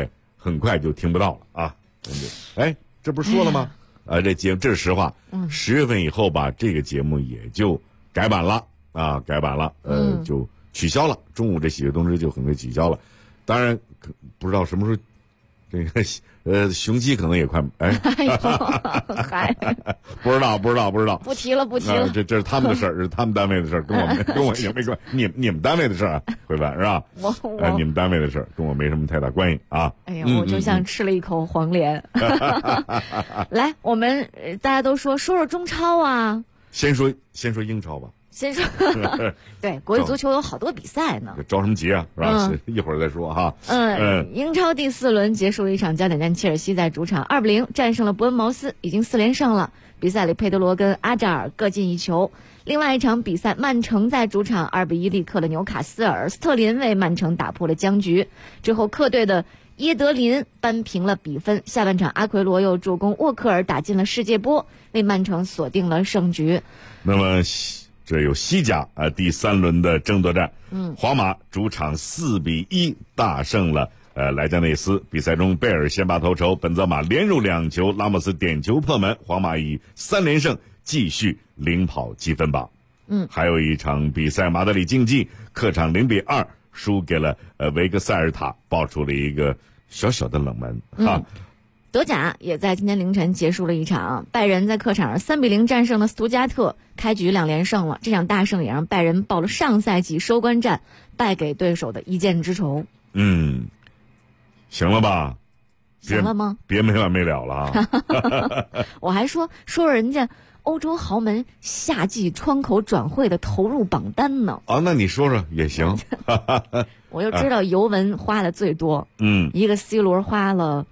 很快就听不到了啊。哎，这不是说了吗？这节目这是实话。10月份以后吧，这个节目也就改版了啊，改版了，就取消了。中午这喜悦通知就很快取消了。当然，不知道什么时候。这个雄鸡可能也快嗨， 不知道， 不提了。 这是他们的事儿，是他们单位的事儿，跟我也没关系。你们单位的事儿啊，慧凡是吧？你们单位的事儿跟我没什么太大关系啊。 哎呀，我就像吃了一口黄连。来，我们大家都说中超啊。 先说英超吧。 先说，对，国际足球有好多比赛呢。 着什么急啊？是吧？一会儿再说哈。 英超第4轮结束了一场焦点战，切尔西在主场2-0战胜了伯恩茅斯，已经4连胜了。比赛里，佩德罗跟阿扎尔各进1球。另外一场比赛，曼城在主场2-1力克了纽卡斯尔，斯特林为曼城打破了僵局。之后，客队的耶德林扳平了比分。下半场，阿奎罗又助攻沃克尔打进了世界波，为曼城锁定了胜局。 那么。这有西甲第3轮的争夺战，皇马主场4-1大胜了莱加内斯。比赛中，贝尔先拔头筹，本泽马连入2球，拉莫斯点球破门，皇马以3连胜继续领跑积分榜。还有一场比赛，马德里竞技客场0-2输给了维格塞尔塔，爆出了一个小小的冷门啊。 德甲也在今天凌晨结束了一场，拜仁在客场3-0战胜了斯图加特，开局2连胜了。这场大胜也让拜仁报了上赛季收官战败给对手的一箭之仇。 行了吧？ 行了吗？ 别没完没了了啊！ 我还说人家欧洲豪门夏季窗口转会的投入榜单呢。 那你说也行。 我就知道尤文花的最多，一个 C 罗花了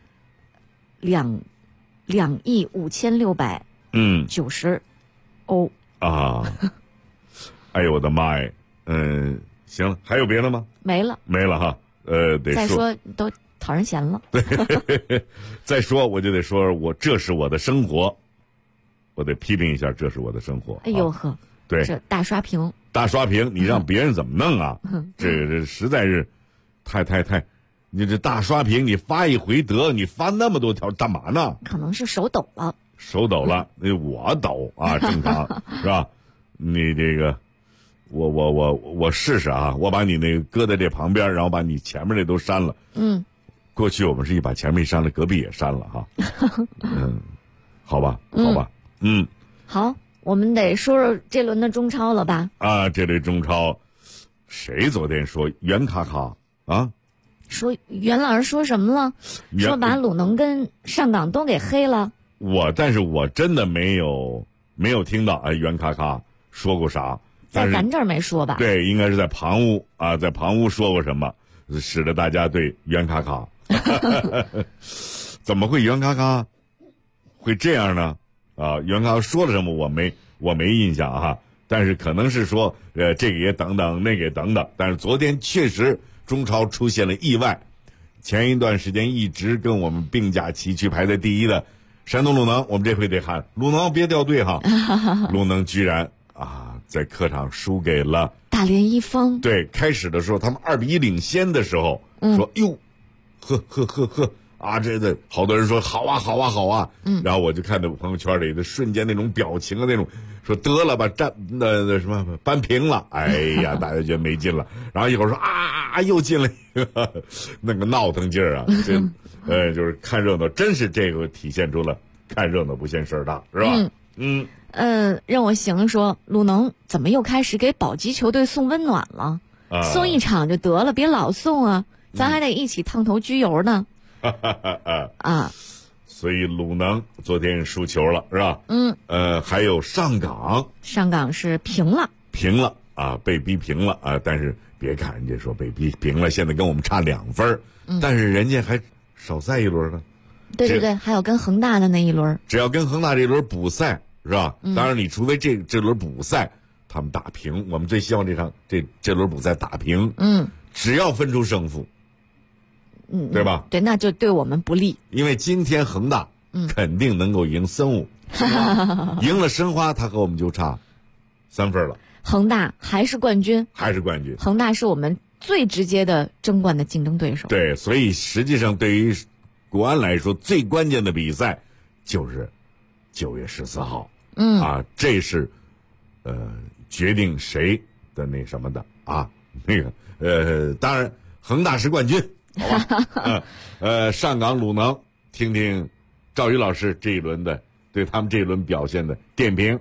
2亿5690欧啊！哎呦我的妈呀！行了，还有别的吗？ 没了哈。 再说都讨人嫌了。 对，再说我就得说这是我的生活，我得批评一下，这是我的生活。 哎呦呵， 对， 这大刷屏， 你让别人怎么弄啊？这实在是太。你这大刷屏，你发一回得，你发那么多条干嘛呢？ 可能是手抖了， 我抖啊，正常是吧？你这个，我试试啊，我把你那个搁在这旁边，然后把你前面那都删了。过去我们是一把前面删了，隔壁也删了哈。好吧。 好，我们得说这轮的中超了吧？ 这轮中超，谁昨天说袁卡卡啊？ 说袁老师说什么了？说把鲁能跟上港都给黑了。 但是我真的没有听到袁卡卡说过啥， 在咱这儿没说吧？ 对，应该是在旁屋啊，在旁屋说过什么，使得大家对袁卡卡怎么会袁卡卡会这样呢？袁卡卡说了什么我没印象哈，但是可能是说这个也等等，那个也等等，但是昨天确实。中超出现了意外，前一段时间一直跟我们并驾齐驱排在第1的山东鲁能，我们这回得喊鲁能别掉队哈。鲁能居然在客场输给了大连一方。 对，开始的时候他们2-1领先的时候，说哟，呵啊，这好多人说好啊，然后我就看到朋友圈里的瞬间那种表情啊，那种说得了吧，什么扳平了，哎呀，大家觉得没劲了，然后一会儿说又进了一个，那个闹腾劲儿啊，就是看热闹，真是这个体现出了看热闹不嫌事儿大，是吧？ 让我想说，鲁能怎么又开始给保级球队送温暖了？送一场就得了，别老送啊，咱还得一起烫头焗油呢。 所以鲁能昨天输球了，是吧？还有上港是平了被逼平了啊！但是别看人家说被逼平了，现在跟我们差2分，但是人家还少赛一轮呢。 对，还有跟恒大的那一轮， 只要跟恒大这轮补赛是吧？当然，你除非这轮补赛他们打平，我们最希望这轮补赛打平。只要分出胜负。对吧？ 对，那就对我们不利。 因为今天恒大肯定能够赢森武，赢了申花，他和我们就差3分了。 恒大还是冠军， 恒大是我们最直接的争冠的竞争对手。 对，所以实际上对于国安来说，最关键的比赛就是9月14号。这是决定谁的那什么的啊。那个当然恒大是冠军，好吧？上港鲁能，听听赵宇老师这一轮的对他们这一轮表现的点评。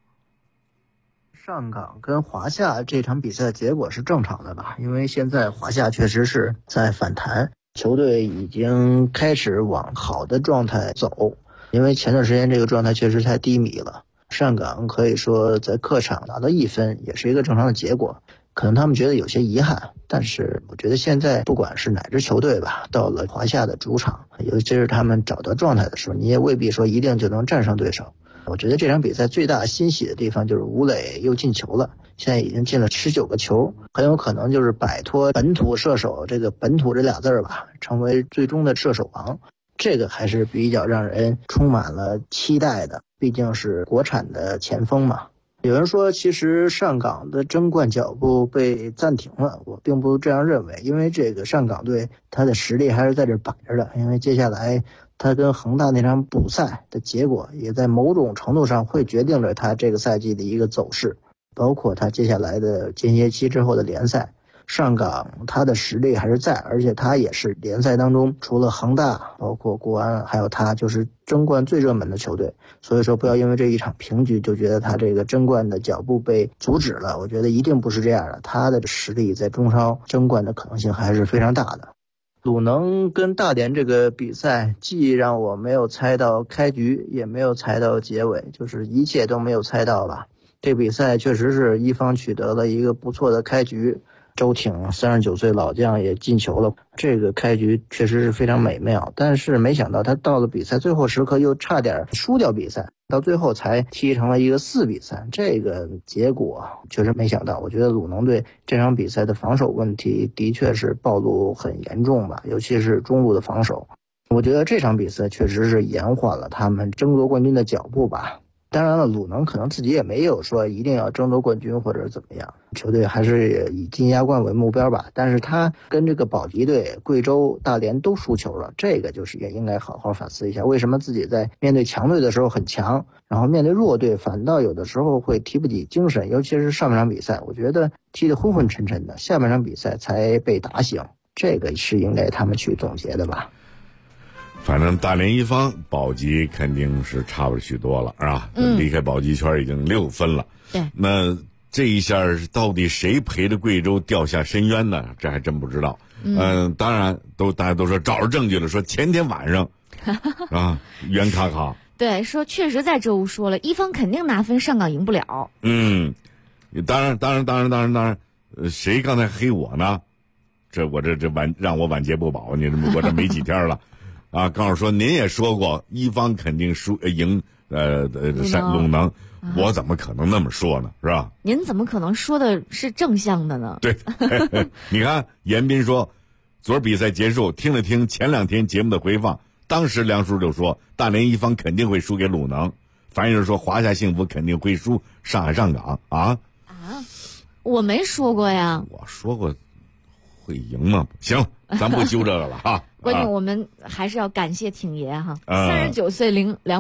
上港跟华夏这场比赛的结果是正常的吧？因为现在华夏确实是在反弹，球队已经开始往好的状态走，因为前段时间这个状态确实太低迷了。上港可以说在客场拿到1分也是一个正常的结果，可能他们觉得有些遗憾，但是我觉得现在不管是哪支球队吧，到了华夏的主场，尤其是他们找到状态的时候，你也未必说一定就能战胜对手。我觉得这场比赛最大欣喜的地方就是吴磊又进球了，现在已经进了19个球，很有可能就是摆脱本土射手这个本土这俩字儿吧，成为最终的射手王。这个还是比较让人充满了期待的，毕竟是国产的前锋嘛。有人说其实上港的争冠脚步被暂停了，我并不这样认为，因为这个上港队他的实力还是在这摆着的，因为接下来他跟恒大那场补赛的结果也在某种程度上会决定着他这个赛季的一个走势，包括他接下来的间歇期之后的联赛。上港他的实力还是在，而且他也是联赛当中除了恒大包括国安还有他就是争冠最热门的球队，所以说不要因为这一场平局就觉得他这个争冠的脚步被阻止了，我觉得一定不是这样的，他的实力在中超争冠的可能性还是非常大的。鲁能跟大连这个比赛既让我没有猜到开局也没有猜到结尾，就是一切都没有猜到吧。这比赛确实是一方取得了一个不错的开局，周挺39岁老将也进球了，这个开局确实是非常美妙，但是没想到他到了比赛最后时刻又差点输掉比赛，到最后才踢成了一个4比3，这个结果确实没想到。我觉得鲁能队这场比赛的防守问题的确是暴露很严重吧，尤其是中路的防守，我觉得这场比赛确实是延缓了他们争夺冠军的脚步吧。当然了，鲁能可能自己也没有说一定要争夺冠军或者怎么样，球队还是以进亚冠为目标吧。但是他跟这个保级队贵州、大连都输球了，这个就是也应该好好反思一下，为什么自己在面对强队的时候很强，然后面对弱队反倒有的时候会提不起精神，尤其是上半场比赛，我觉得踢得昏昏沉沉的，下半场比赛才被打醒，这个是应该他们去总结的吧。 反正大连一方保级肯定是差不许多了，是吧？离开保级圈已经6分了。 对， 那这一下到底谁陪着贵州掉下深渊呢？这还真不知道。当然大家都说找着证据了，说前天晚上啊，袁卡卡对说确实在周五说了，一方肯定拿分，上港赢不了。 当然，谁刚才黑我呢？我这让我晚节不保，我这没几天了。啊，刚好说您也说过一方肯定赢鲁能，我怎么可能那么说呢？是吧？ 您怎么可能说的是正向的呢？ 对，你看严斌说，昨儿比赛结束，听了听前2天节目的回放，当时梁叔就说大连一方肯定会输给鲁能，樊宇说华夏幸福肯定会输上海上港啊， 我没说过呀。 我说过会赢吗？行，咱不揪这个了哈。 关键我们还是要感谢挺爷哈，39岁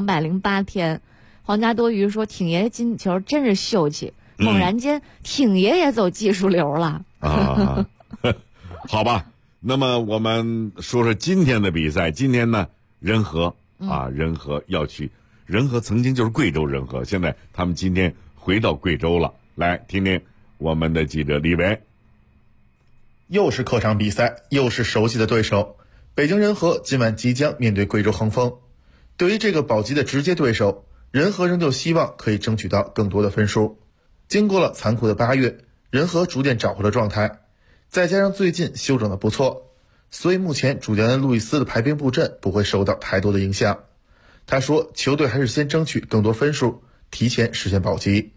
208天，皇家多鱼说挺爷进球真是秀气，猛然间挺爷也走技术流了啊。好吧，那么我们说说今天的比赛。今天呢，仁和仁和要去，仁和曾经就是贵州仁和，现在他们今天回到贵州了。来听听我们的记者李维。 又是客场比赛，又是熟悉的对手。北京人和今晚即将面对贵州恒丰，对于这个保级的直接对手，人和仍旧希望可以争取到更多的分数。经过了残酷的8月，人和逐渐找回了状态，再加上最近休整的不错，所以目前主教练路易斯的排兵布阵不会受到太多的影响。他说，球队还是先争取更多分数，提前实现保级。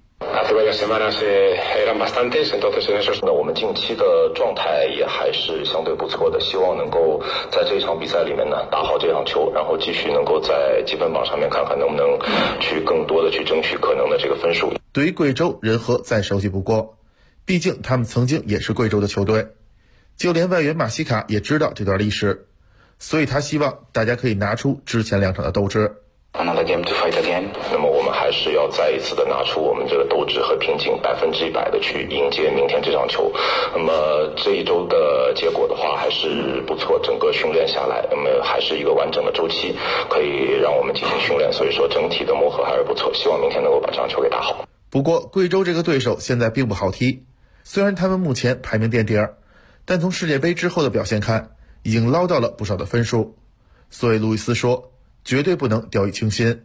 我们近期的状态也还是相对不错的，希望能够在这场比赛里面呢打好这场球，然后继续能够在积分榜上面看看能不能去更多的去争取可能的这个分数。 对于贵州，人和再熟悉不过，毕竟他们曾经也是贵州的球队。 就连外援马西卡也知道这段历史，所以他希望大家可以拿出之前2场的斗志。 Another game to fight again。那么我们还是要再一次的拿出我们这个斗志和拼劲，100%的去迎接明天这场球。那么这一周的结果的话还是不错，整个训练下来，那么还是一个完整的周期，可以让我们进行训练，所以说整体的磨合还是不错，希望明天能够把这场球给打好。 不过贵州这个对手现在并不好踢，虽然他们目前排名垫底儿，但从世界杯之后的表现看，已经捞到了不少的分数，所以路易斯说绝对不能掉以轻心。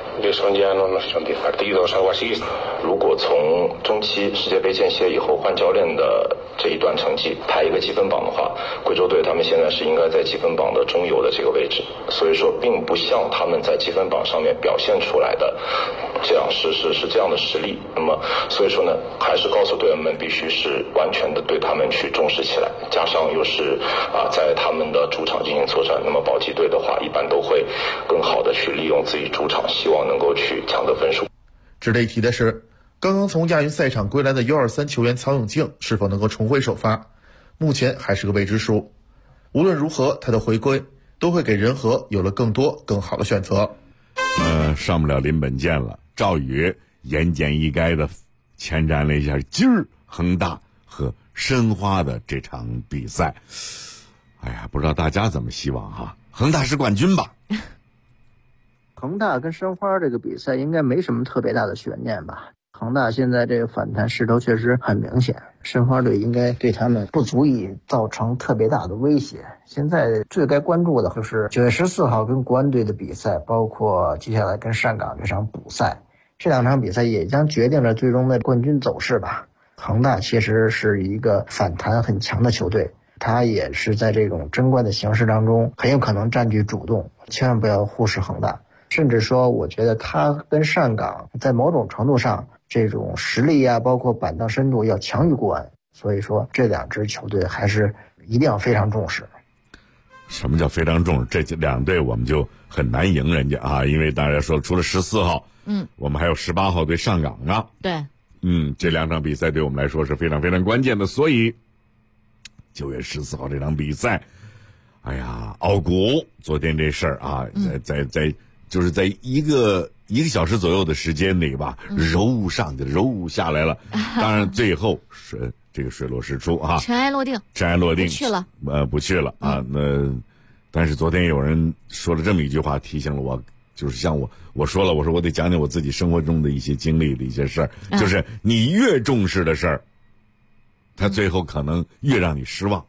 如果从中期世界杯间歇以后换教练的这一段成绩排一个积分榜的话，贵州队他们现在是应该在积分榜的中游的这个位置，所以说并不像他们在积分榜上面表现出来的这样是这样的实力。那么所以说呢，还是告诉队员们必须是完全的对他们去重视起来，加上又是在他们的主场进行作战，那么保级队的话一般都会更好的去利用自己主场，希望能够去抢得分数。 值得一提的是，刚刚从亚运赛场归来的U23球员曹永静是否能够重回首发，目前还是个未知数。无论如何，他的回归都会给人和有了更多更好的选择。 上不了临本剑了，赵宇言简意赅的前瞻了一下今儿恒大和申花的这场比赛。哎呀，不知道大家怎么希望哈？恒大是冠军吧？ 恒大跟申花这个比赛应该没什么特别大的悬念吧。恒大现在这个反弹势头确实很明显，申花队应该对他们不足以造成特别大的威胁。现在最该关注的就是9月14号跟国安队的比赛，包括接下来跟上港这场补赛，这2场比赛也将决定了最终的冠军走势吧。恒大其实是一个反弹很强的球队，他也是在这种争冠的形势当中很有可能占据主动，千万不要忽视恒大。甚至说我觉得他跟上港在某种程度上这种实力啊，包括板凳深度要强于国安，所以说这2支球队还是一定要非常重视。 什么叫非常重视？这2队我们就很难赢人家啊，因为大家说除了14号，我们还有18号对上港呢。 对， 这2场比赛对我们来说是非常非常关键的，所以9月14号这场比赛，哎呀，奥古昨天这事儿啊，就是在一个小时左右的时间里吧，揉上去揉下来了。当然最后这个水落石出啊， 尘埃落定， 不去了啊。但是昨天有人说了这么一句话，提醒了我，就是像我说了，我说我得讲讲我自己生活中的一些经历的一些事儿，就是你越重视的事儿，它最后可能越让你失望。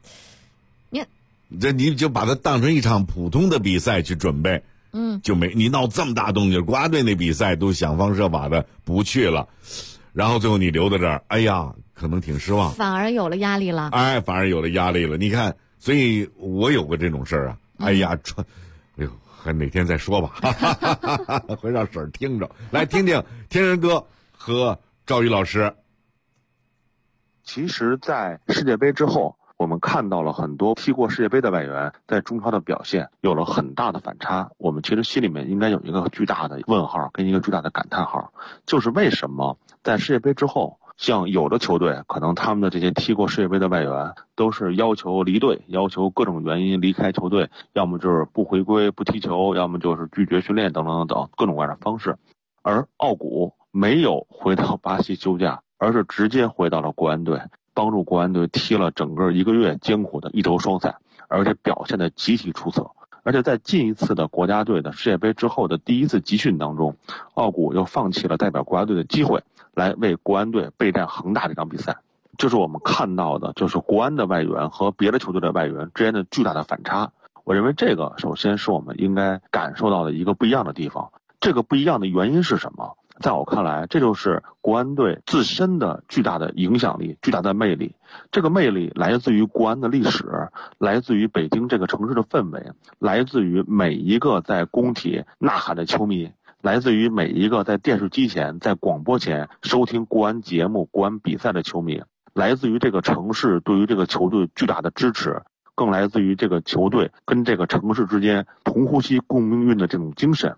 你就把它当成一场普通的比赛去准备。就你闹这么大动静，国家队那比赛都想方设法的不去了，然后最后你留在这儿，哎呀，可能挺失望， 反而有了压力了。 你看，所以我有过这种事儿啊。哎呀，还哪天再说吧，会让婶儿听着。来听听天人哥和赵宇老师。 其实，在世界杯之后，我们看到了很多踢过世界杯的外援在中超的表现有了很大的反差，我们其实心里面应该有一个巨大的问号跟一个巨大的感叹号，就是为什么在世界杯之后，像有的球队可能他们的这些踢过世界杯的外援都是要求离队，要求各种原因离开球队，要么就是不回归不踢球，要么就是拒绝训练等等等等各种各样的方式，而奥古没有回到巴西休假，而是直接回到了国安队，帮助国安队踢了整个1个月艰苦的一周双赛，而且表现得极其出色。而且在近一次的国家队的世界杯之后的第一次集训当中，奥古又放弃了代表国家队的机会，来为国安队备战恒大这场比赛。这是我们看到的，就是国安的外援和别的球队的外援之间的巨大的反差。我认为这个首先是我们应该感受到的一个不一样的地方。这个不一样的原因是什么？在我看来，这就是国安队自身的巨大的影响力、巨大的魅力。这个魅力来自于国安的历史，来自于北京这个城市的氛围，来自于每一个在工体呐喊的球迷，来自于每一个在电视机前、在广播前收听国安节目、国安比赛的球迷，来自于这个城市对于这个球队巨大的支持，更来自于这个球队跟这个城市之间同呼吸共命运的这种精神。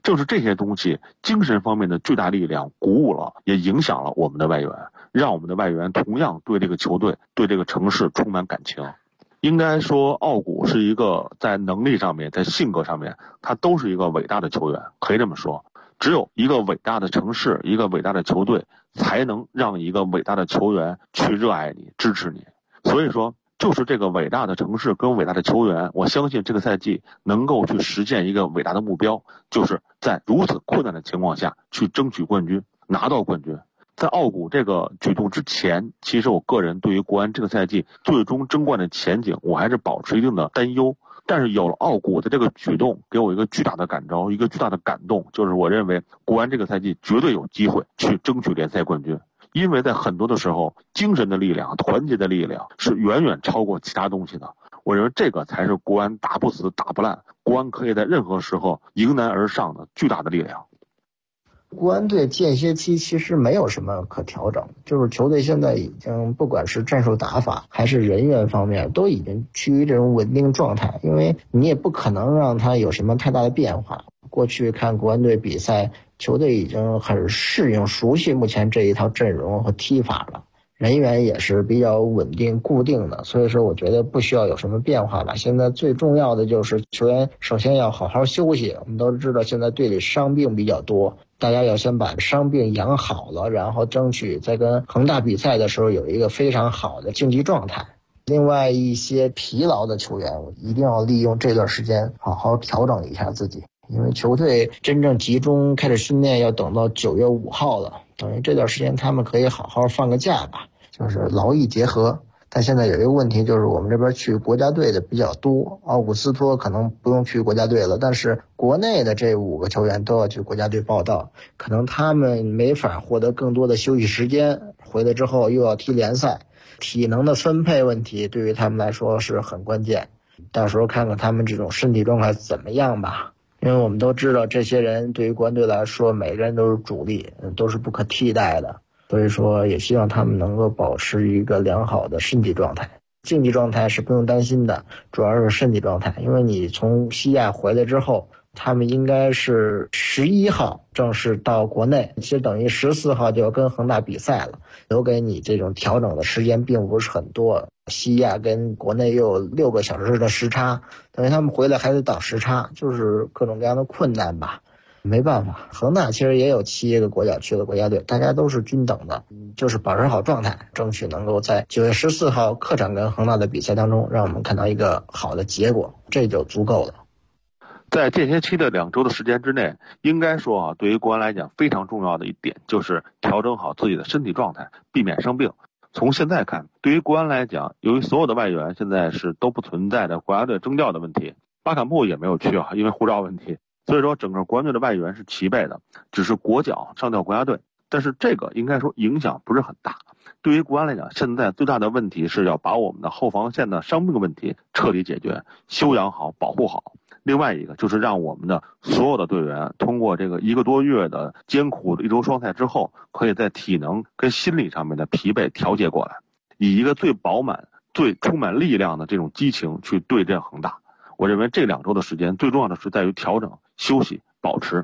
正是这些东西，精神方面的巨大力量鼓舞了，也影响了我们的外援，让我们的外援同样对这个球队、对这个城市充满感情。应该说，奥古是一个在能力上面、在性格上面，他都是一个伟大的球员，可以这么说。只有一个伟大的城市、一个伟大的球队，才能让一个伟大的球员去热爱你、支持你。所以说，就是这个伟大的城市跟伟大的球员，我相信这个赛季能够去实现一个伟大的目标，就是在如此困难的情况下去争取冠军，拿到冠军。在奥古这个举动之前，其实我个人对于国安这个赛季最终争冠的前景，我还是保持一定的担忧。但是有了奥古的这个举动，给我一个巨大的感召，一个巨大的感动，就是我认为国安这个赛季绝对有机会去争取联赛冠军。因为在很多的时候，精神的力量、团结的力量是远远超过其他东西的。我认为这个才是国安打不死、打不烂，国安可以在任何时候迎难而上的巨大的力量。 国安队间歇期其实没有什么可调整，就是球队现在已经不管是战术打法还是人员方面都已经趋于这种稳定状态，因为你也不可能让他有什么太大的变化。过去看国安队比赛，球队已经很适应熟悉目前这一套阵容和踢法了，人员也是比较稳定固定的，所以说我觉得不需要有什么变化吧。现在最重要的就是球员首先要好好休息，我们都知道现在队里伤病比较多，大家要先把伤病养好了，然后争取在跟恒大比赛的时候有一个非常好的竞技状态。另外一些疲劳的球员，我一定要利用这段时间好好调整一下自己，因为球队真正集中开始训练要等到9月5号了，等于这段时间他们可以好好放个假吧，就是劳逸结合。但现在有一个问题，就是我们这边去国家队的比较多，奥古斯托可能不用去国家队了，但是国内的这5个球员都要去国家队报到，可能他们没法获得更多的休息时间，回来之后又要踢联赛，体能的分配问题对于他们来说是很关键。到时候看看他们这种身体状态怎么样吧，因为我们都知道这些人对于国安队来说每个人都是主力，都是不可替代的，所以说也希望他们能够保持一个良好的身体状态。竞技状态是不用担心的，主要是身体状态，因为你从西亚回来之后，他们应该是11号正式到国内，其实等于14号就要跟恒大比赛了，留给你这种调整的时间并不是很多。西亚跟国内又有6个小时的时差，等于他们回来还得倒时差，就是各种各样的困难吧。没办法，恒大其实也有7个国脚去了国家队，大家都是均等的，就是保持好状态，争取能够在9月14号客场跟恒大的比赛当中，让我们看到一个好的结果，这就足够了。 在间歇期的2周的时间之内，应该说对于国安来讲非常重要的一点就是调整好自己的身体状态，避免生病。从现在看，对于国安来讲，由于所有的外援现在是都不存在的国家队征调的问题，巴坎布也没有去因为护照问题，所以说整个国安队的外援是齐备的，只是国脚上调国家队，但是这个应该说影响不是很大。对于国安来讲，现在最大的问题是要把我们的后防线的伤病问题彻底解决，休养好，保护好。另外一个就是让我们的所有的队员通过这个1个多月的艰苦的1周双赛之后，可以在体能跟心理上面的疲惫调节过来，以一个最饱满、最充满力量的这种激情去对阵恒大。我认为这2周的时间最重要的是在于调整、休息、保持。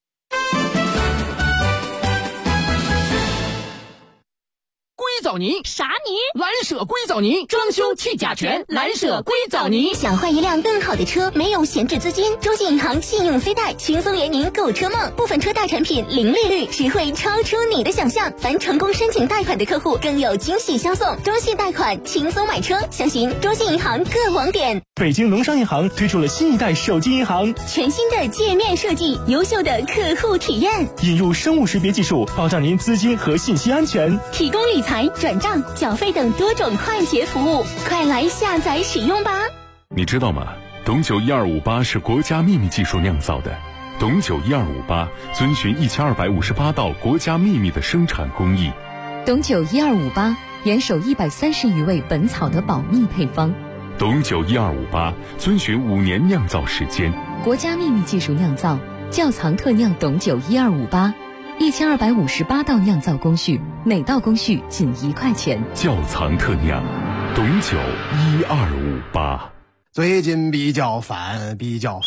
硅藻泥啥泥？蓝舍硅藻泥，装修去甲醛，蓝舍硅藻泥。 想换一辆更好的车，没有闲置资金？中信银行信用 C 贷轻松圆您购车梦，部分车贷产品零利率，实惠超出你的想象。凡成功申请贷款的客户更有惊喜相送。中信贷款轻松买车，详询中信银行各网点。 北京农商银行推出了新一代手机银行， 全新的界面设计，优秀的客户体验， 引入生物识别技术，保障您资金和信息安全， 提供理财、转账、缴费等多种快捷服务，快来下载使用吧！ 你知道吗？董酒1258是国家秘密技术酿造的，董酒1258遵循1258道国家秘密的生产工艺。 董酒1258严守130余味本草的保密配方。 董酒1258遵循5年酿造时间， 国家秘密技术酿造，窖藏特酿董酒1258，1258道酿造工序，每道工序仅1块钱。 窖藏特酿，董酒1258。 最近比较烦，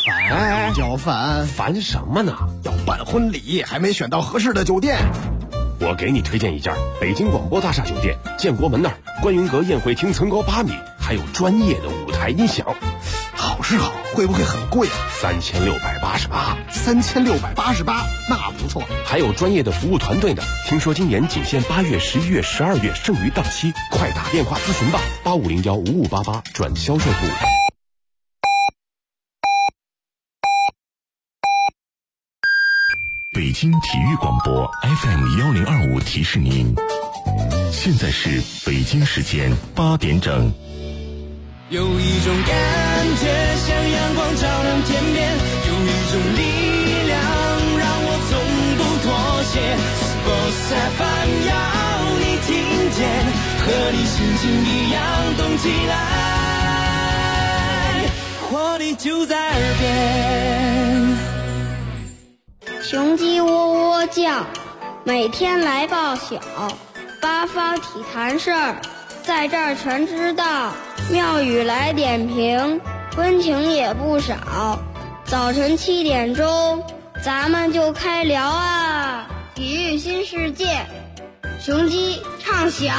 烦什么呢？ 要办婚礼，还没选到合适的酒店。 我给你推荐一家北京广播大厦酒店，建国门那儿，观云阁宴会厅层高8米，还有专业的舞台音响。 好是好，会不会很贵啊 ？3688。 3688，那不错。 还有专业的服务团队呢。听说今年仅限8月、11月、12月，剩余档期，快打电话咨询吧，85015588转销售部。 北京体育广播 FM1025提示您，现在是北京时间8点整。 有一种感觉像阳光照亮天边，有一种力量让我从不妥协。Sports FM 要你听见，和你心情一样动起来，活力就在耳边。 雄鸡喔喔叫，每天来报晓，八方体坛事儿，在这儿全知道。妙语来点评，温情也不少。早晨7点钟，咱们就开聊啊！体育新世界，雄鸡唱晓。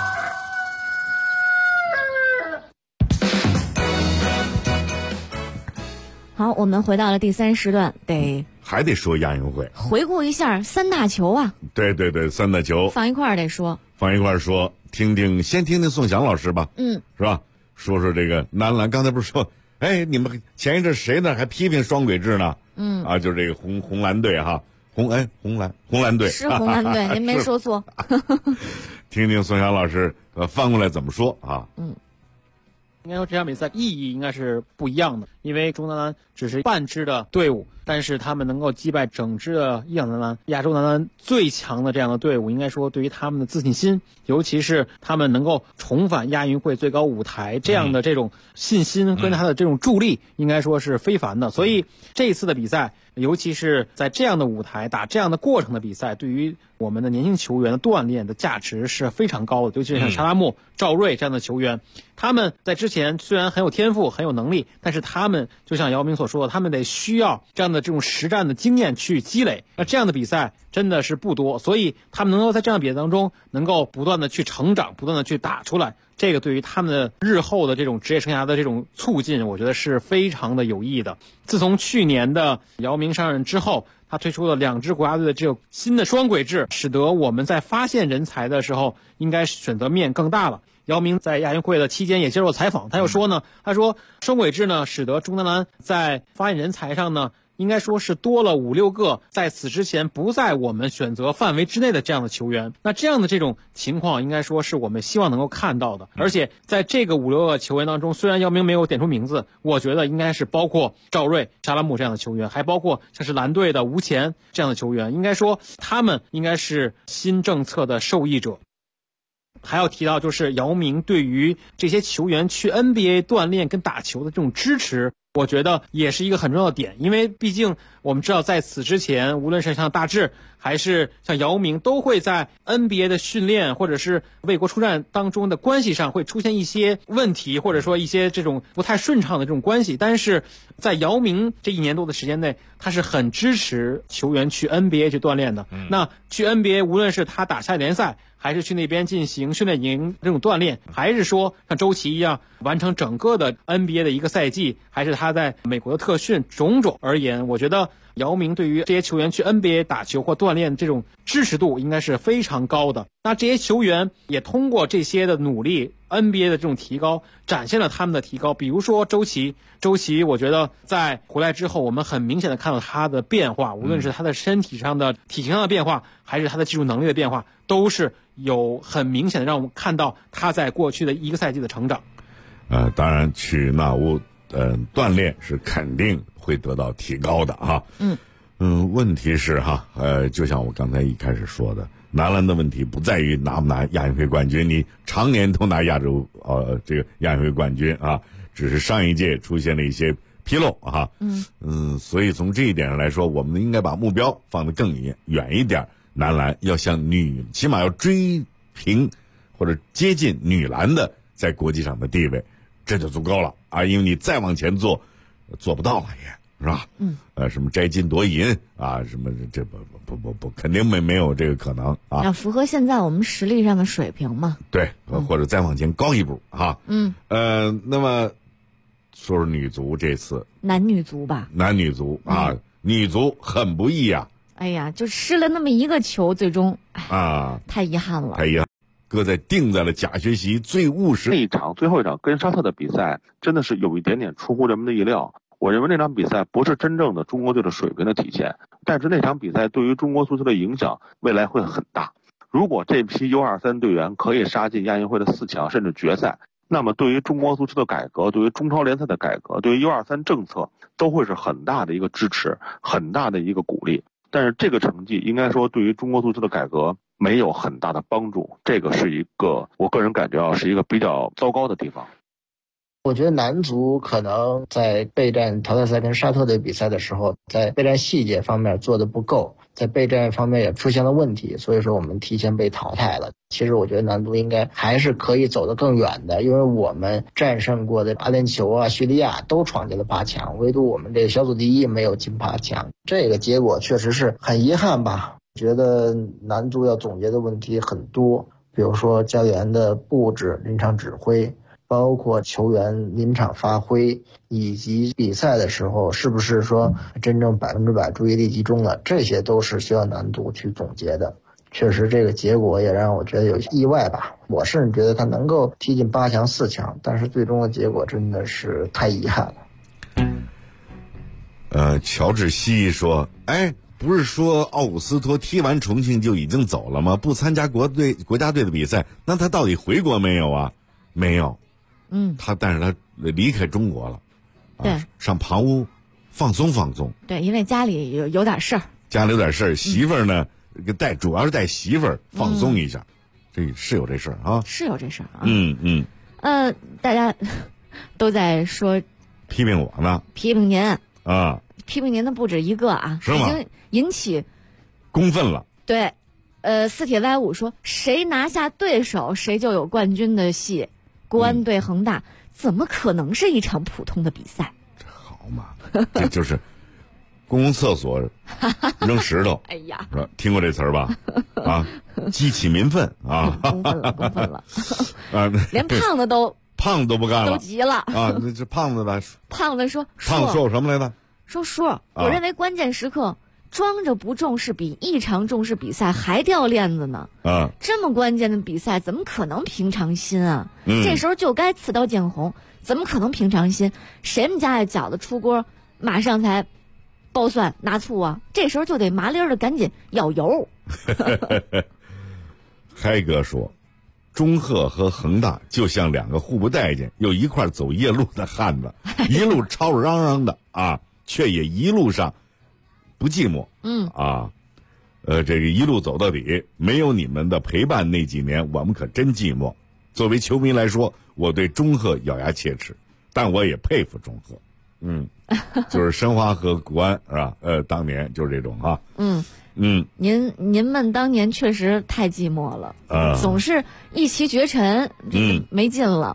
好，我们回到了第3时段， 还得说亚运会， 回顾一下3大球啊。 对对对，3大球放一块儿得说， 先听听宋翔老师吧，是吧？说说这个男篮，刚才不是说，你们前一阵谁呢还批评双轨制呢？就是这个红蓝队哈，红蓝队是红蓝队，您没说错。 听听宋翔老师翻过来怎么说啊？ 应该说这场比赛意义应该是不一样的，因为中男篮只是半支的队伍，但是他们能够击败整支的亚男篮、亚洲男篮最强的这样的队伍，应该说对于他们的自信心，尤其是他们能够重返亚运会最高舞台这样的这种信心跟他的这种助力，应该说是非凡的。所以这一次的比赛，尤其是在这样的舞台打这样的过程的比赛，对于我们的年轻球员的锻炼的价值是非常高的，尤其是像沙拉木、赵睿这样的球员，他们在之前虽然很有天赋、很有能力，但是他们就像姚明所说的，他们得需要这样的这种实战的经验去积累。那这样的比赛真的是不多，所以他们能够在这样的比赛当中能够不断的去成长，不断的去打出来，这个对于他们的日后的这种职业生涯的这种促进，我觉得是非常的有益的。自从去年的姚明上任之后，他推出了2支国家队的这种新的双轨制，使得我们在发现人才的时候应该选择面更大了。姚明在亚运会的期间也接受采访，他又说呢，他说双轨制呢，使得中男篮在发现人才上呢，应该说是多了5、6个在此之前不在我们选择范围之内的这样的球员。那这样的这种情况应该说是我们希望能够看到的。而且在这个5、6个球员当中，虽然姚明没有点出名字，我觉得应该是包括赵睿、沙拉木这样的球员，还包括像是蓝队的吴前这样的球员，应该说他们应该是新政策的受益者。还要提到就是姚明对于这些球员去 NBA 锻炼跟打球的这种支持，我觉得也是一个很重要的点。因为毕竟我们知道在此之前，无论是像大志还是像姚明，都会在 NBA 的训练或者是为国出战当中的关系上会出现一些问题，或者说一些这种不太顺畅的这种关系。但是在姚明这1年多的时间内，他是很支持球员去 NBA 去锻炼的。那去 NBA 无论是他打夏季联赛，还是去那边进行训练营这种锻炼，还是说像周琦一样完成整个的 NBA 的一个赛季，还是他在美国的特训，种种而言，我觉得姚明对于这些球员去 NBA 打球或锻炼这种支持度应该是非常高的。那这些球员也通过这些的努力， NBA 的这种提高展现了他们的提高。比如说周琦我觉得在回来之后，我们很明显的看到他的变化，无论是他的身体上的体型上的变化，还是他的技术能力的变化，都是有很明显的让我们看到他在过去的1个赛季的成长。 当然去纳乌锻炼是肯定会得到提高的哈。问题是哈，就像我刚才一开始说的，男篮的问题不在于拿不拿亚运会冠军，你常年都拿亚洲这个亚运会冠军啊，只是上一届出现了一些纰漏啊。所以从这一点上来说，我们应该把目标放得更远一点，男篮要向起码要追平或者接近女篮的在国际上的地位。 这就足够了啊，因为你再往前做不到了也是吧？什么摘金夺银啊，什么这不，肯定没有这个可能啊。 要符合现在我们实力上的水平嘛？ 对，或者再往前高一步啊。那么说说女足这次， 男女足吧， 男女足啊，女足很不易啊。 哎呀，就失了那么一个球，最终太遗憾了， 太遗憾。搁在定在了假学习最务实。 那一场最后一场跟沙特的比赛，真的是有一点点出乎人们的意料。我认为那场比赛不是真正的中国队的水平的体现，但是那场比赛对于中国足球的影响未来会很大。如果这批 U23 队员可以杀进亚运会的4强甚至决赛，那么对于中国足球的改革，对于中超联赛的改革，对于 U23 政策都会是很大的一个支持，很大的一个鼓励。但是这个成绩应该说对于中国足球的改革没有很大的帮助，这个是一个我个人感觉是一个比较糟糕的地方。 我觉得男足可能在备战淘汰赛跟沙特队比赛的时候，在备战细节方面做得不够，在备战方面也出现了问题，所以说我们提前被淘汰了。其实我觉得男足应该还是可以走得更远的，因为我们战胜过的阿联酋啊、叙利亚都闯进了8强，唯独我们这个小组第一没有进8强，这个结果确实是很遗憾吧。觉得男足要总结的问题很多，比如说教练的布置、临场指挥，包括球员临场发挥，以及比赛的时候是不是说真正100%注意力集中了，这些都是需要男足去总结的。确实这个结果也让我觉得有些意外吧，我甚至觉得他能够踢进8强4强，但是最终的结果真的是太遗憾了。乔治西说，不是说奥古斯托踢完重庆就已经走了吗？不参加国家队的比赛，那他到底回国没有啊？没有。但是他离开中国了， 对， 上旁屋放松放松。 对，因为家里有点事儿。 家里有点事儿，媳妇儿呢主要是带媳妇儿放松一下，这是有这事儿啊。 是有这事儿啊。大家都在说批评我呢， 批评您啊。 批评您的不止一个啊， 是吗？ 已经引起公愤了。 对，四铁歪五说谁拿下对手谁就有冠军的戏。国安对恒大怎么可能是一场普通的比赛？ 这好嘛，这就是公共厕所扔石头。 哎呀， 听过这词儿吧？啊，激起民愤啊！ 公愤了啊！连胖子都不干了， 都急了啊！那这胖子呢？ 胖子说我什么来着？ 说我认为关键时刻装着不重视比异常重视比赛还掉链子呢。这么关键的比赛怎么可能平常心啊？这时候就该刺刀见红，怎么可能平常心？谁们家的饺子出锅马上才剥蒜拿醋啊？这时候就得麻利儿的赶紧舀油。 嗨哥说，中赫和恒大就像2个互不待见又一块走夜路的汉子，一路吵嚷嚷的啊，却也一路上不寂寞。这个一路走到底，没有你们的陪伴，那几年我们可真寂寞。作为球迷来说，我对中赫咬牙切齿，但我也佩服中赫。就是申花和国安是吧？当年就是这种哈。 您们当年确实太寂寞了，总是一骑绝尘，没劲了。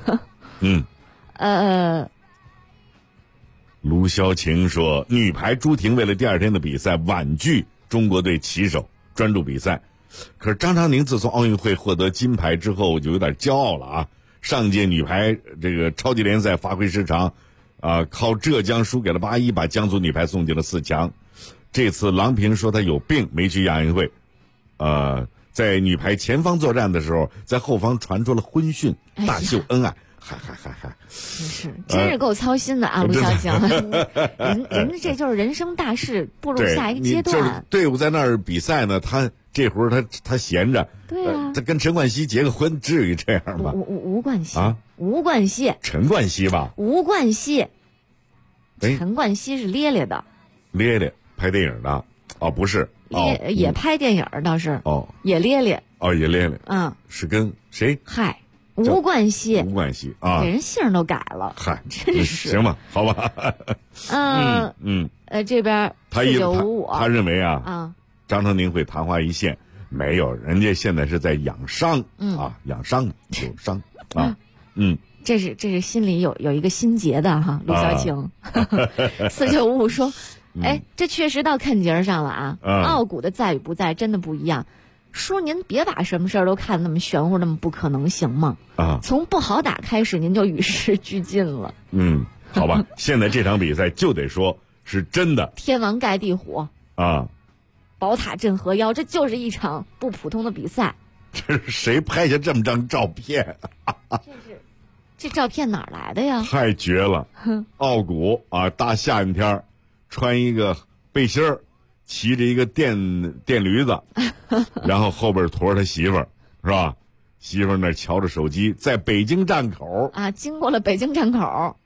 卢潇晴说，女排朱婷为了第2天的比赛婉拒中国队旗手，专注比赛。可是张常宁自从奥运会获得金牌之后就有点骄傲了啊！上届女排这个超级联赛发挥失常，靠浙江输给了81，把江苏女排送进了4强。这次郎平说他有病没去亚运会，在女排前方作战的时候，在后方传出了婚讯，大秀恩爱。 真是够操心的啊，卢小晴。人家这就是人生大事，步入下一个阶段。 就是队伍在那儿比赛呢，他这会儿他闲着。 对啊， 他跟陈冠希结个婚，至于这样吗？ 吴冠希啊， 吴冠希， 陈冠希吧？ 吴冠希，陈冠希是咧咧的， 咧咧拍电影的，不是， 也拍电影倒是，也咧咧， 也咧咧，是跟谁？ 嗨。吴冠希啊， 给人姓都改了， 嗨， 真是行吧，好吧。 这边4955， 他认为张常宁会昙花一现，没有，人家现在是在养伤，养伤有伤啊， 这是心里有一个心结的哈，陆小晴。4955说，哎，这确实到坎节上了啊。傲骨的在与不在真的不一样。叔，您别把什么事儿都看那么玄乎，那么不可能，行吗？啊，从不好打开始，您就与时俱进了。 好吧，现在这场比赛就得说是真的， 天王盖地虎啊， 宝塔镇河妖，这就是一场不普通的比赛。 这是谁拍下这么张照片？ 这照片哪儿来的呀？ 太绝了！傲骨啊，大夏天穿一个背心儿，骑着一个电驴子，然后后边驮着他媳妇儿，是吧？媳妇儿那瞧着手机，在北京站口啊，经过了北京站口。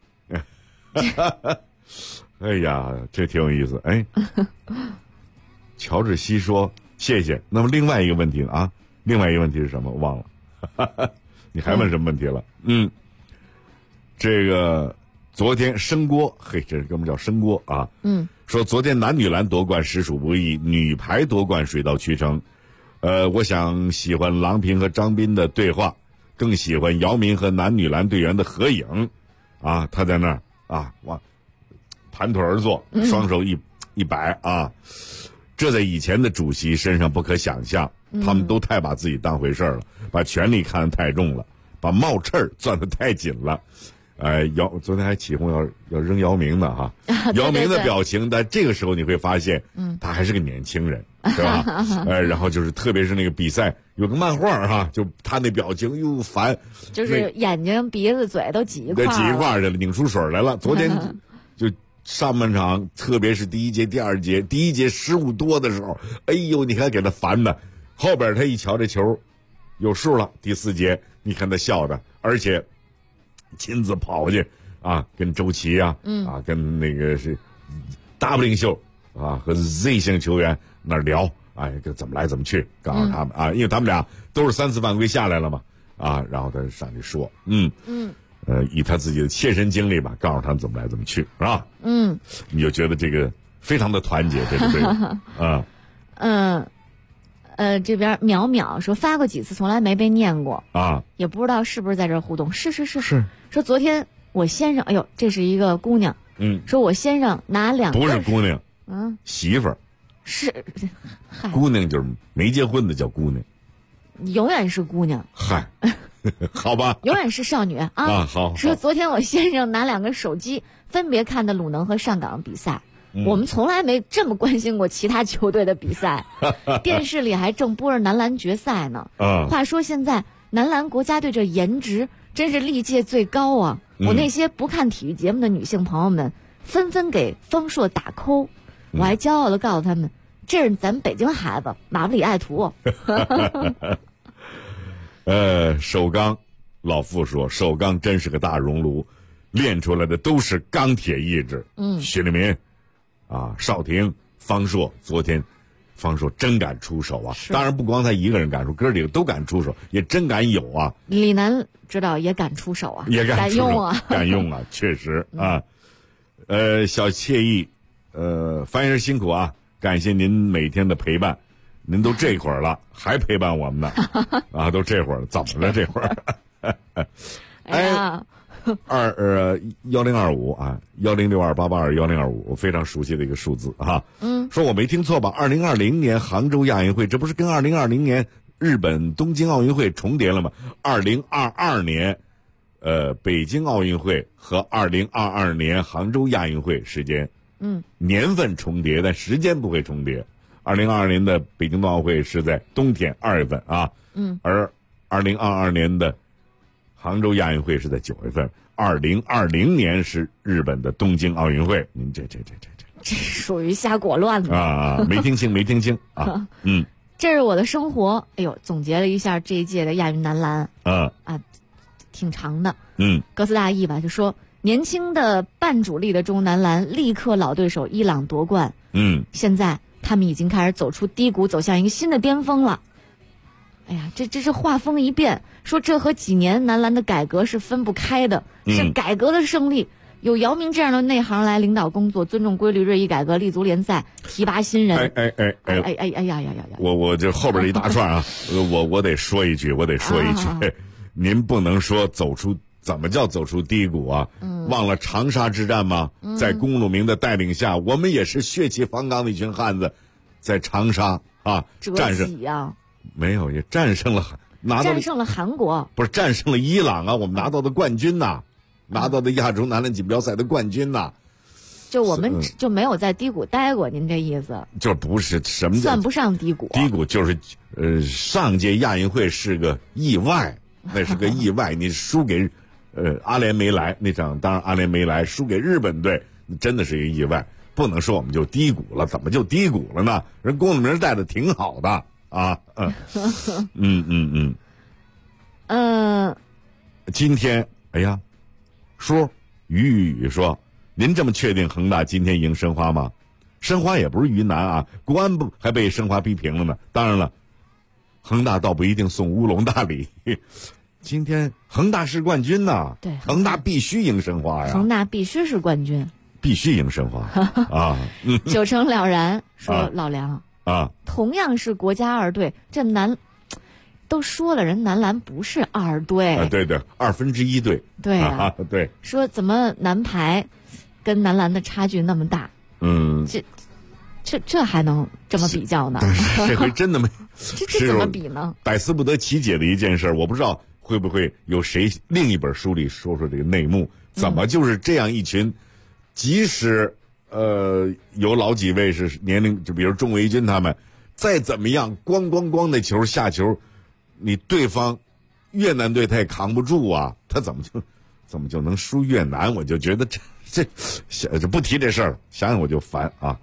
哎呀，这挺有意思。哎，乔治西说谢谢。那么另外一个问题呢？啊，另外一个问题是什么？我忘了。你还问什么问题了？这个昨天升锅，嘿，这哥们叫升锅啊。说昨天男女篮夺冠实属不易，女排夺冠水到渠成。我想喜欢郎平和张斌的对话，更喜欢姚明和男女篮队员的合影。啊，他在那儿啊，哇，盘腿而坐，双手一摆啊，这在以前的主席身上不可想象。他们都太把自己当回事了，把权力看得太重了，把帽翅儿攥得太紧了。昨天还起哄要扔姚明呢哈，姚明的表情，在这个时候你会发现，他还是个年轻人，是吧？然后就是特别是那个比赛有个漫画哈，就他那表情又烦， 就是眼睛鼻子嘴都挤一块去了，拧出水来了。昨天就上半场，特别是第一节、第二节，第一节失误多的时候，哎呦，你看给他烦的，后边他一瞧这球有数了，第4节你看他笑着，而且亲自跑去啊，跟周琦啊，跟那个是W 领袖啊和 Z 型球员那儿聊，哎，怎么来怎么去，告诉他们啊，因为他们俩都是3次犯规下来了嘛，啊，然后他上去说，以他自己的切身经历吧，告诉他们怎么来怎么去，是吧？你就觉得这个非常的团结，这个队啊。 这边淼淼说发过几次，从来没被念过啊， 也不知道是不是在这儿互动。是。说昨天我先生，哎呦，这是一个姑娘，说我先生拿2个， 不是姑娘，媳妇儿， 是， 姑娘就是没结婚的叫姑娘， 永远是姑娘， 嗨，好吧， 永远是少女啊。 好。 说昨天我先生拿2个手机，分别看的鲁能和上港比赛。我们从来没这么关心过其他球队的比赛，电视里还正播着男篮决赛呢。话说现在男篮国家队这颜值真是历届最高啊！我那些不看体育节目的女性朋友们纷纷给方硕打 call，我还骄傲地告诉他们，这是咱们北京孩子，马布里爱徒。 首钢老傅说，首钢真是个大熔炉，练出来的都是钢铁意志。许立民啊，邵婷、方硕，昨天方硕真敢出手啊！当然不光他一个人敢出，哥几个都敢出手，也真敢有啊！ 李楠知道也敢出手啊， 也敢用啊， 敢用啊，确实啊。小惬意，樊先生辛苦啊，感谢您每天的陪伴。您都这会儿了，还陪伴我们呢，啊，都这会儿了，怎么了这会儿？ 哎呀。 1025啊，106288211025，我非常熟悉的一个数字啊。说我没听错吧？2020年杭州亚运会，这不是跟2020年日本东京奥运会重叠了吗？2022年，北京奥运会和2022年杭州亚运会时间，年份重叠，但时间不会重叠。2022年的北京冬奥会是在冬天2月份啊，而2022年的杭州亚运会是在9月份，2020年是日本的东京奥运会。您这属于瞎裹乱的啊！没听清啊！ 这是我的生活。哎呦，总结了一下这一届的亚运男篮挺长的。歌词大意吧，就说年轻的半主力的中男篮力克老对手伊朗夺冠。现在他们已经开始走出低谷，走向一个新的巅峰了。哎呀，这是画风一变，说这和几年男篮的改革是分不开的，是改革的胜利。有姚明这样的内行来领导工作，尊重规律，锐意改革，立足联赛，提拔新人。哎呀！ 我这后边的一大串啊，我得说一句，您不能说走出怎么叫走出低谷啊？忘了长沙之战吗？在龚鲁明的带领下，我们也是血气方刚的一群汉子，在长沙啊战胜没有，也战胜了战胜了韩国， 不是战胜了伊朗啊！我们拿到的冠军呐，拿到的亚洲男篮锦标赛的冠军呐。 就我们就没有在低谷待过，您这意思？ 就不是什么算不上低谷。 低谷就是上届亚运会是个意外，那是个意外。你输给阿联没来那场，当然阿联没来，输给日本队，真的是一个意外。不能说我们就低谷了，怎么就低谷了呢？人龚鲁明带的挺好的啊，今天哎呀，叔雨说，您这么确定恒大今天赢申花吗？申花也不是云南啊，国安不还被申花逼平了呢。当然了，恒大倒不一定送乌龙大礼。今天恒大是冠军呐， 对， 恒大必须赢申花呀， 恒大必须是冠军， 必须赢申花啊！ 九成了然，说老梁啊， 同样是国家二队，这都说了，人男篮不是二队啊，对对，1/2队， 对啊， 对， 说怎么男排跟男篮的差距那么大？这还能这么比较呢？ 这回真的没， 这怎么比呢？ 百思不得其解的一件事，我不知道会不会有谁另一本书里说这个内幕，怎么就是这样一群，即使有老几位是年龄，就比如钟维军他们，再怎么样咣的球下球，你对方越南队他也扛不住啊，他怎么就能输越南？我就觉得这不提这事儿，想想我就烦啊。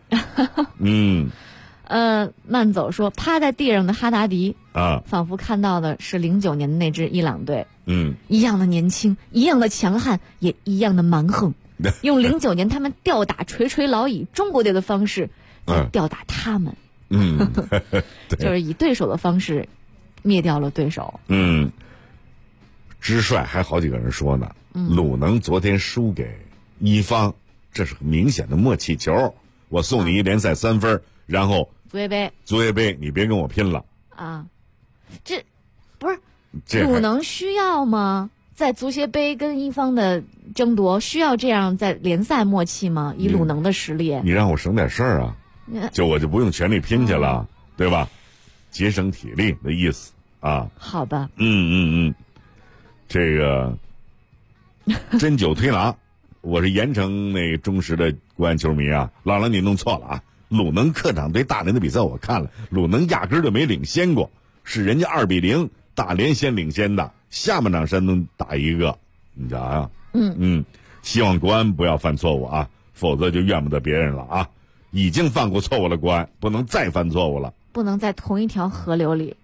慢走说，趴在地上的哈达迪啊， 仿佛看到的是09年的那支伊朗队， 一样的年轻，一样的强悍，也一样的蛮横，用09年他们吊打垂垂老矣中国队的方式在吊打他们，就是以对手的方式灭掉了对手。 支帅还好几个人说呢，鲁能昨天输给一方，这是个明显的默契球，我送你一联赛3分，然后足协杯你别跟我拼了啊！这不是鲁能需要吗？在足协杯跟一方的争夺，需要这样在联赛默契吗？以鲁能的实力， 你让我省点事儿啊，我就不用全力拼去了，对吧？节省体力的意思啊。 好吧。 这个针灸推拿，我是盐城那个忠实的国安球迷啊，老梁你弄错了啊！鲁能客场对大连的比赛我看了，鲁能压根儿就没领先过，是人家2-0大连先领先的，下半场山东打一个，你瞧啊，希望国安不要犯错误啊，否则就怨不得别人了啊！已经犯过错误了，国安不能再犯错误了， 不能在同一条河流里。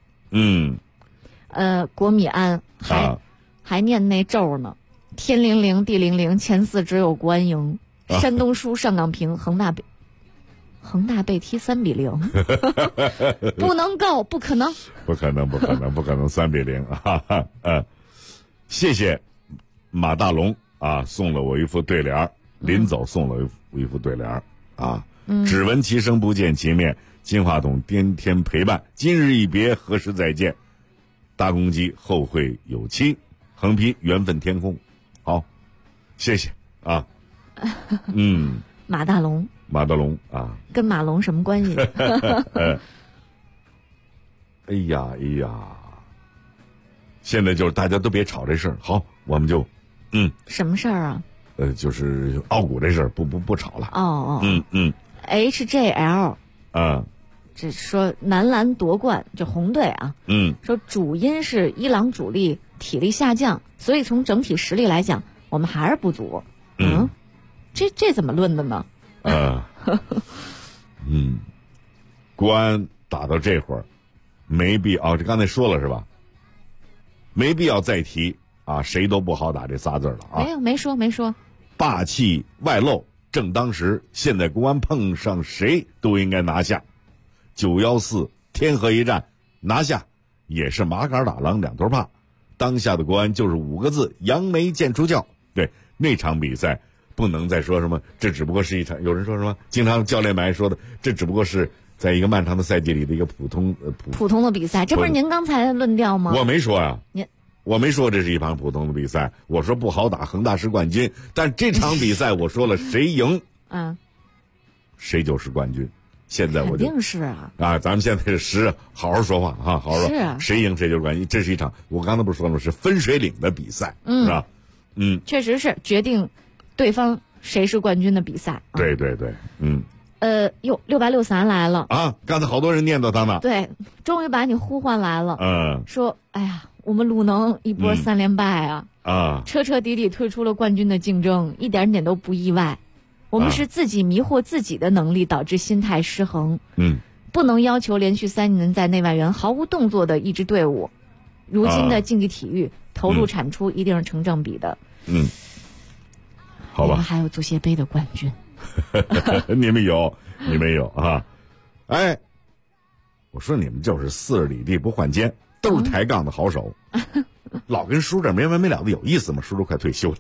国米安还念那咒呢，天灵灵地灵灵，前4只有国安赢，山东输上港平，恒大被踢3-0，不能够，不可能3-0啊！谢谢马大龙啊，送了我一副对联，临走送了我一副对联啊，只闻其声不见其面，金话筒天天陪伴，今日一别何时再见，大公鸡后会有期，横批缘分天空。好，谢谢啊。 马大龙啊， 跟马龙什么关系？ 哎呀，现在就是大家都别吵这事儿，好，我们就什么事儿啊？ 就是傲骨这事儿，不吵了。 HJL 这说男篮夺冠，就红队啊，说主因是伊朗主力体力下降，所以从整体实力来讲，我们还是不足。这怎么论的呢？ 国安打到这会儿，没必要，这刚才说了是吧？没必要再提啊，谁都不好打这仨字了啊。 没说。 霸气外露正当时，现在国安碰上谁都应该拿下。914天河一战拿下，也是麻杆打狼两头怕。当下的国安就是5个字：杨梅见出鞘。对，那场比赛不能再说什么，这只不过是一场。有人说什么？经常教练们还说的，这只不过是在一个漫长的赛季里的一个普通的比赛。 这不是您刚才论调吗？ 我没说呀。 我没说这是一场普通的比赛，我说不好打，恒大是冠军。但这场比赛我说了，谁赢，谁就是冠军。现在我就肯定是啊， 咱们现在是好好说话哈，好好说， 是啊， 谁赢谁就是冠军。这是一场，我刚才不是说了，是分水岭的比赛，是吧？ 确实是决定对方谁是冠军的比赛。 对对对 ，663来了啊！刚才好多人念叨他呢。 对，终于把你呼唤来了。说哎呀，我们鲁能一波3连败彻彻底底退出了冠军的竞争，一点点都不意外。我们是自己迷惑自己的能力导致心态失衡。不能要求连续3年在内外援毫无动作的一支队伍。如今的竞技体育投入产出一定是成正比的。 好吧。 我们还有足协杯的冠军。 你们有啊？哎，我说你们就是40里地不换肩，都是抬杠的好手，老跟叔这没完没了的有意思吗？叔都快退休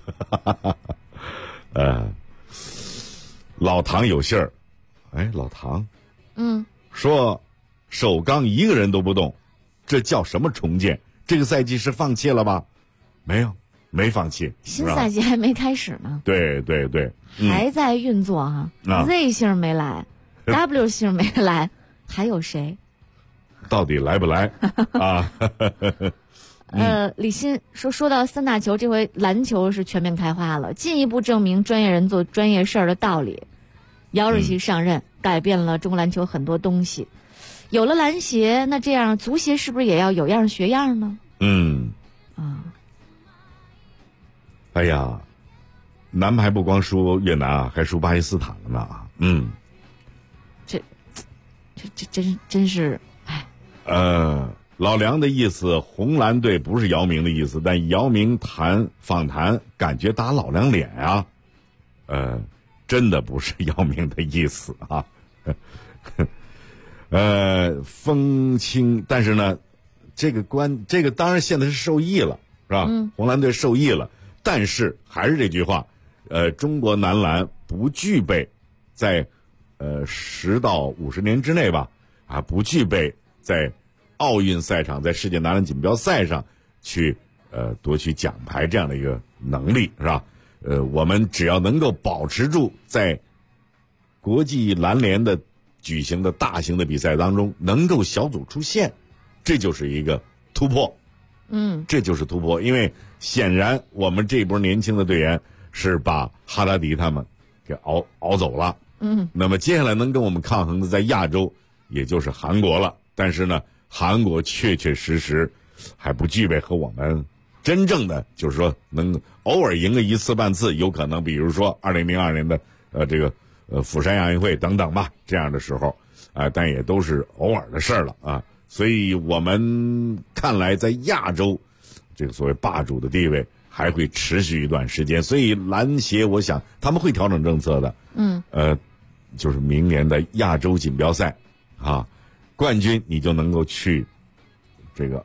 了。老唐有信儿，老唐，说首钢一个人都不动，这叫什么重建？这个赛季是放弃了吧？没放弃， 新赛季还没开始呢。 对对对， 还在运作Z 星没来，W 星没来，还有谁？ 到底来不来啊？ 李欣说到3大球，这回篮球是全面开花了，进一步证明专业人做专业事儿的道理。姚瑞琦上任，改变了中国篮球很多东西。有了篮协，那这样足协是不是也要有样学样呢？ 哎呀，男排不光输越南还输巴基斯坦了呢。 这真是， 老梁的意思，红蓝队不是姚明的意思，但姚明访谈感觉打老梁脸啊，真的不是姚明的意思啊。风清，但是呢，这个当然现在是受益了，是吧？红蓝队受益了，但是还是这句话，中国男篮不具备在10到50年之内吧，不具备在奥运赛场，在世界男篮锦标赛上去夺取奖牌这样的一个能力，是吧？我们只要能够保持住在国际篮联的举行的大型的比赛当中能够小组出线，这就是一个突破。这就是突破，因为显然我们这波年轻的队员是把哈达迪他们给熬走了。那么接下来能跟我们抗衡的在亚洲也就是韩国了，但是呢，韩国确确实实还不具备和我们真正的就是说能偶尔赢个一次半次，有可能比如说2002年的这个釜山亚运会等等吧，这样的时候但也都是偶尔的事儿了啊。所以我们看来在亚洲这个所谓霸主的地位还会持续一段时间，所以篮协我想他们会调整政策的。就是明年的亚洲锦标赛冠军你就能够去这个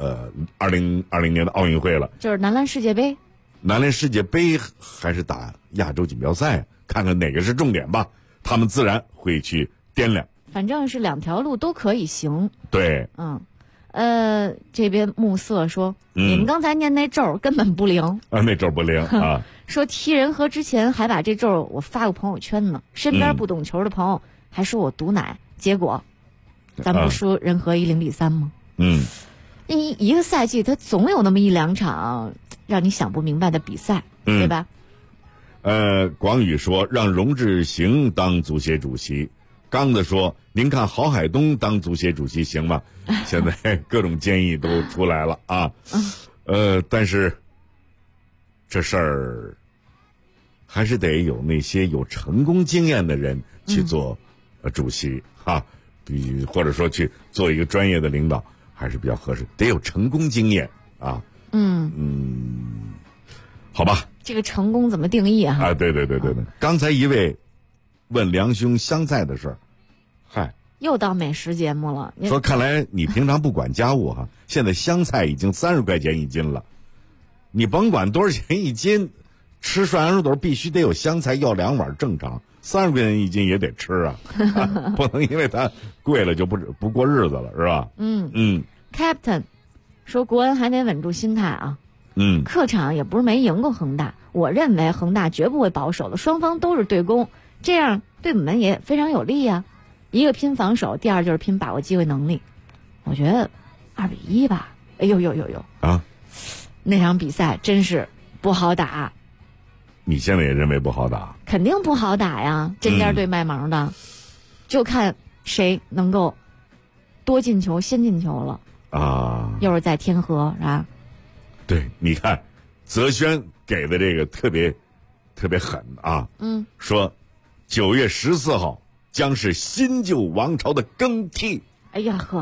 2020年的奥运会了， 就是男篮世界杯。 男篮世界杯还是打亚洲锦标赛，看看哪个是重点吧，他们自然会去掂量。 反正是2条路都可以行。 对。 这边暮色说，你们刚才念那咒根本不灵。 那咒不灵啊。 说踢人和之前还把这咒我发过朋友圈呢，身边不懂球的朋友还说我毒奶，结果咱们不输人和1-0-3吗？一个赛季他总有那么1-2场让你想不明白的比赛，对吧？ 广宇说让荣志行当足协主席，刚子说您看郝海东当足协主席行吗？现在各种建议都出来了啊。但是这事儿还是得有那些有成功经验的人去做主席或者说去做一个专业的领导还是比较合适，得有成功经验啊。好吧， 这个成功怎么定义啊？ 对。刚才一位问梁兄香菜的事儿， 又到美食节目了。 说看来你平常不管家务现在香菜已经30块钱一斤了，你甭管多少钱一斤，吃涮羊肉肚必须得有香菜，要2碗正常，30块钱一斤也得吃不能因为它贵了就不过日子了，是吧？ Captain 说国安还得稳住心态啊。客场也不是没赢过恒大，我认为恒大绝不会保守的，双方都是对攻，这样对我们也非常有利呀。一个拼防守，第二就是拼把握机会能力。我觉得2-1吧。哎呦啊！那场比赛真是不好打。 你现在也认为不好打？ 肯定不好打呀，针尖对麦芒的，就看谁能够多进球先进球了啊！又是在天河是吧？ 对，你看，泽轩给的这个特别狠啊！说9月14号将是新旧王朝的更替。 哎呀呵。